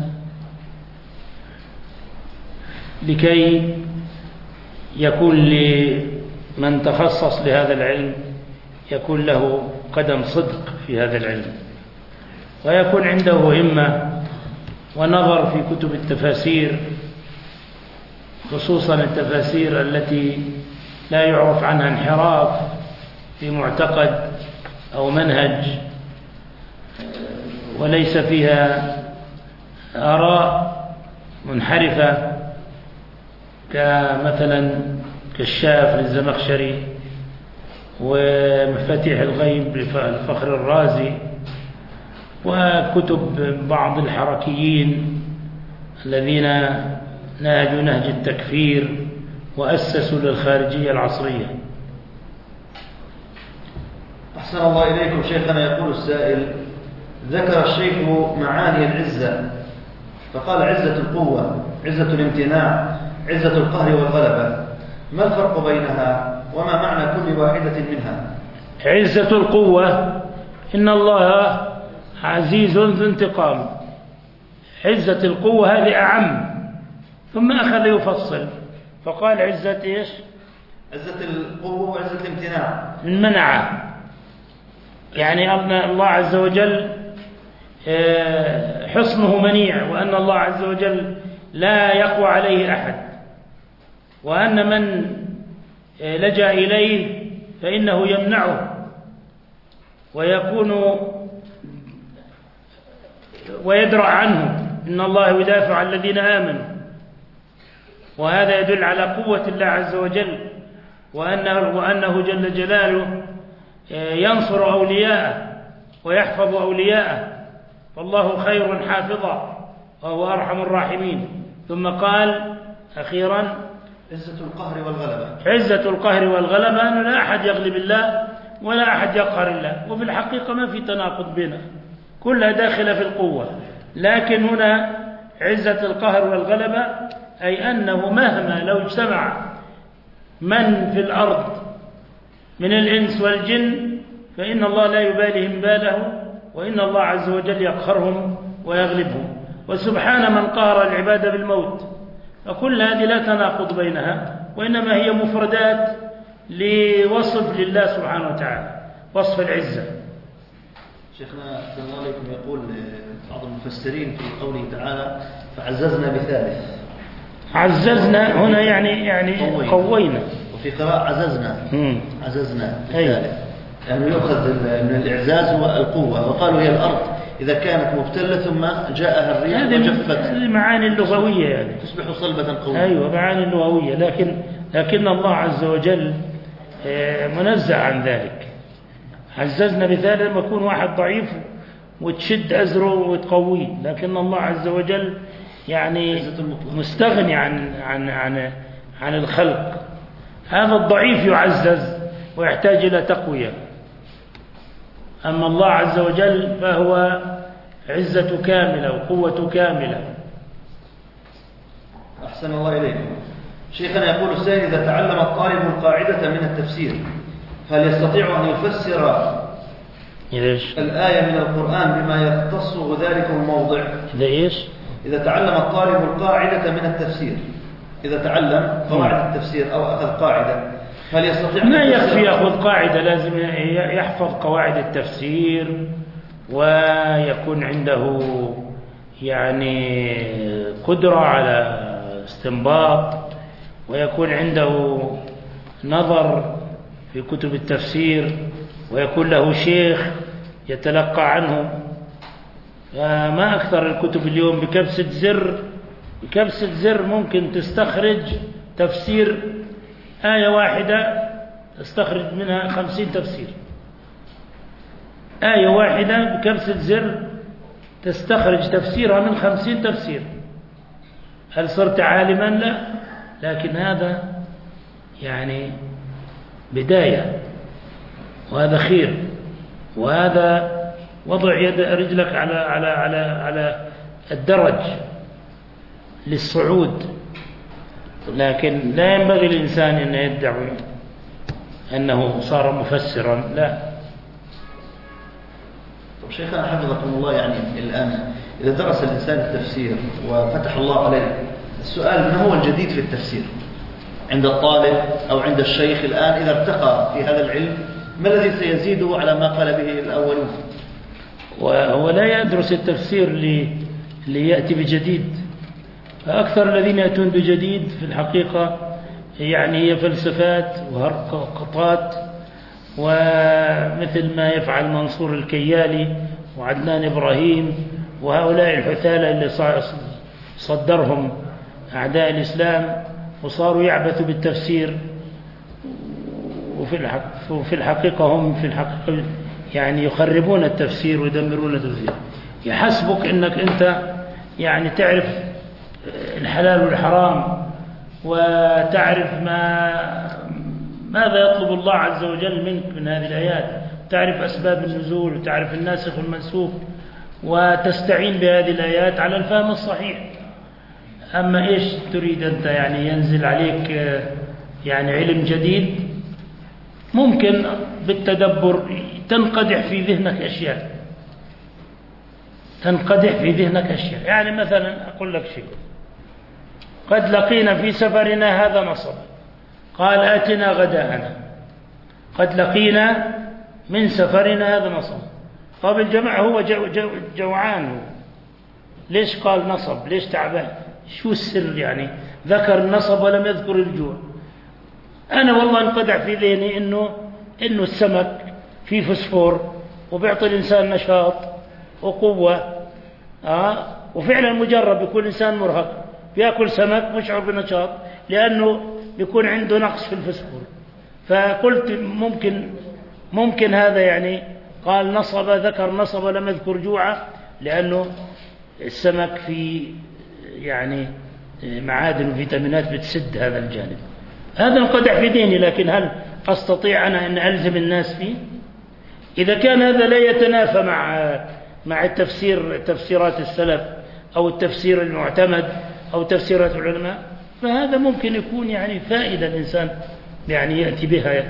لكي يكون لمن تخصص لهذا العلم يكون له قدم صدق في هذا العلم، ويكون عنده همة ونظر في كتب التفاسير، خصوصا التفاسير التي لا يعرف عنها انحراف في معتقد أو منهج، وليس فيها آراء منحرفة كمثلا كالشاف للزمخشري ومفاتيح الغيب للفخر الرازي وكتب بعض الحركيين الذين نهجوا نهج التكفير وأسسوا للخارجية العصرية. أحسن الله إليكم شيخنا. يقول السائل: ذكر الشيخ معاني العزة فقال: عزة القوة، عزة الامتناع، عزة القهر والغلبة، ما الفرق بينها وما معنى كل واحدة منها؟ عزة القوة إن الله عزيز ذو انتقام. عزة القوة هذه أعم، ثم أخذ يفصل فقال: عزة إيش؟ عزة القوة وعزة الامتناع، المنعة. يعني أن الله عز وجل حصنه منيع، وأن الله عز وجل لا يقوى عليه أحد، وأن من لجأ إليه فإنه يمنعه ويكون ويدرأ عنه. إن الله يدافع عن الذين آمنوا، وهذا يدل على قوة الله عز وجل، وأنه, وأنه جل جلاله ينصر أولياءه ويحفظ أولياءه، فالله خير حافظا وهو أرحم الراحمين. ثم قال أخيرا: عزة القهر والغلبة. عزة القهر والغلبة أن لا أحد يغلب الله ولا أحد يقهر الله، وفي الحقيقة ما في تناقض بينها، كلها داخلة في القوة. لكن هنا عزة القهر والغلبة أي أنه مهما لو اجتمع من في الأرض من الإنس والجن فإن الله لا يباليهم باله، وإن الله عز وجل يقهرهم ويغلبهم. وسبحان من قهر العباد بالموت. فكل هذه لا تناقض بينها، وإنما هي مفردات لوصف لله سبحانه وتعالى، وصف العزة. شيخنا أحسن الله عليكم. يقول بعض المفسرين في قوله تعالى: فعززنا بثالث. عززنا هنا يعني يعني قوينا, قوينا. وفي قراءة عززنا. مم. عززنا بثالث، يعني يؤخذ من الإعزاز والقوة. وقالوا هي الأرض إذا كانت مبتلة ثم جاءها الريح وجفت. هذه معاني اللغوية يعني تصبح صلبة قوية. أيوة معاني اللغوية، لكن لكن الله عز وجل منزه عن ذلك. عززنا بثالث لما يكون واحد ضعيف وتشد أزره وتقويه، لكن الله عز وجل يعني مستغني عن عن عن عن الخلق. هذا الضعيف يعزز ويحتاج إلى تقوية، أما الله عز وجل فهو عزة كاملة وقوة كاملة. أحسن الله إليكم. شيخنا يقول السائل: إذا تعلم الطالب القاعدة من التفسير هل يستطيع أن يفسر إيش؟ الآية من القرآن بما يختصه ذلك الموضع؟ إذا إيش؟ إذا تعلم الطالب القاعدة من التفسير، إذا تعلم قواعد التفسير أو أخذ قاعدة، هل يستطيع أن ما يكفي يفسر؟ يأخذ قاعدة، لازم يحفظ قواعد التفسير ويكون عنده يعني قدرة على استنباط، ويكون عنده نظر في كتب التفسير، ويكون له شيخ يتلقى عنه. ما أكثر الكتب اليوم بكبسة زر بكبسة زر ممكن تستخرج تفسير آية واحدة، تستخرج منها خمسين تفسير. آية واحدة بكبسة زر تستخرج تفسيرها من خمسين تفسير. هل صرت عالما؟ لا، لكن هذا يعني بداية، وهذا خير، وهذا وضع يد رجلك على على على على الدرج للصعود. لكن لا ينبغي للإنسان أن يدعي أنه صار مفسرا، لا. طب شيخنا حفظكم الله، يعني الآن إذا درس الإنسان التفسير وفتح الله عليه، السؤال: ما هو الجديد في التفسير عند الطالب أو عند الشيخ الآن إذا ارتقى في هذا العلم؟ ما الذي سيزيده على ما قال به الأولون؟ وهو لا يدرس التفسير لي ليأتي بجديد. فأكثر الذين يأتون بجديد في الحقيقة يعني هي فلسفات وهرقطات، ومثل ما يفعل منصور الكيالي وعدنان إبراهيم وهؤلاء الحثالة اللي صدرهم أعداء الإسلام، وصاروا يعبثوا بالتفسير. وفي الحقيقة هم في الحقيقة يعني يخربون التفسير ويدمرون التفسير. يحسبك أنك أنت يعني تعرف الحلال والحرام، وتعرف ما ماذا يطلب الله عز وجل منك من هذه الآيات، تعرف أسباب النزول، وتعرف الناسخ والمنسوخ، وتستعين بهذه الآيات على الفهم الصحيح. أما إيش تريد أنت؟ يعني ينزل عليك يعني علم جديد، ممكن بالتدبر تنقدح في ذهنك أشياء تنقدح في ذهنك أشياء يعني مثلا أقول لك شيء: قد لقينا في سفرنا هذا نصبا، قال أتنا غداءنا. قد لقينا من سفرنا هذا نصبا. طب الجماعة هو جو جو جوعان، هو ليش قال نصب؟ ليش تعبان؟ شو السر؟ يعني ذكر النصب ولم يذكر الجوع. أنا والله انقدح في ذهني إنه إنه السمك فيه فسفور وبيعطي الإنسان نشاط وقوة. آه وفعلا مجرب، يكون إنسان مرهق بيأكل سمك مشعر بنشاط لأنه بيكون عنده نقص في الفسفور. فقلت ممكن ممكن هذا يعني قال نصب، ذكر نصب لم يذكر جوعا، لأنه السمك فيه يعني معادن وفيتامينات بتسد هذا الجانب. هذا انقدح في ديني، لكن هل أستطيع أنا أن ألزم الناس فيه؟ إذا كان هذا لا يتنافى مع مع التفسير، تفسيرات السلف أو التفسير المعتمد أو تفسيرات العلماء، فهذا ممكن يكون يعني فائدة الإنسان يعني يأتي بها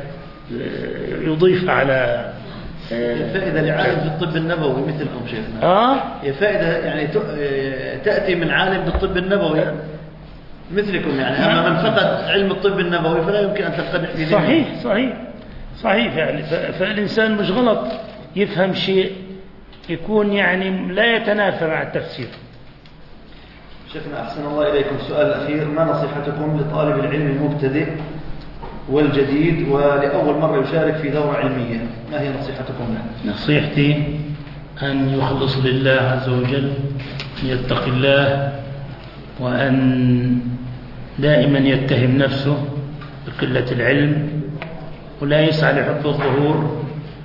يضيف على فائدة لعالم بالطب النبوي مثلكم شيخنا. آه هي فائدة يعني تأتي من عالم بالطب النبوي مثلكم يعني. أما من فقد علم الطب النبوي فلا يمكن أن تنقدح في ذهنه. صحيح صحيح صحيح يعني. فالإنسان مش غلط يفهم شيء يكون يعني لا يتنافى مع التفسير. شيخنا أحسن الله إليكم، السؤال الأخير: ما نصيحتكم لطالب العلم المبتدئ والجديد ولأول مرة يشارك في دورة علمية؟ ما هي نصيحتكم له؟ نصيحتي أن يخلص لله عز وجل، أن يتقي الله، وأن دائما يتهم نفسه بقلة العلم، ولا يسعى لحب الظهور،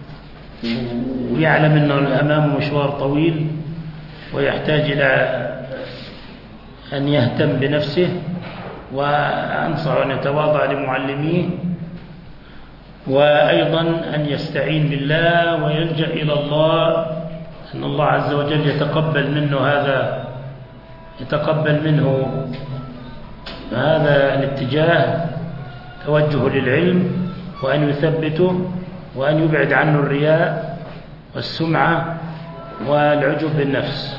ويعلم أنه أمامه مشوار طويل ويحتاج إلى أن يهتم بنفسه، وأنصح أن يتواضع لمعلميه، وأيضا أن يستعين بالله ويلجأ إلى الله، أن الله عز وجل يتقبل منه هذا يتقبل منه فهذا الاتجاه توجه للعلم، وأن يثبته وأن يبعد عنه الرياء والسمعة والعجب بالنفس.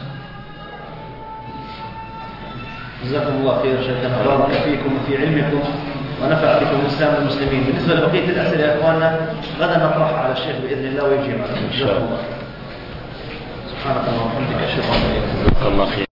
جزاكم الله خير شيخنا، بارك فيكم وفي علمكم ونفع بكم الإسلام والمسلمين. بالنسبة لبقية الأسئلة يا إخواننا غدا نطرحها على الشيخ بإذن الله ويجيب عليكم. إن شاء الله. سبحانك اللهم وبحمدك أشهد أن لا إله إلا أنت. الله خير.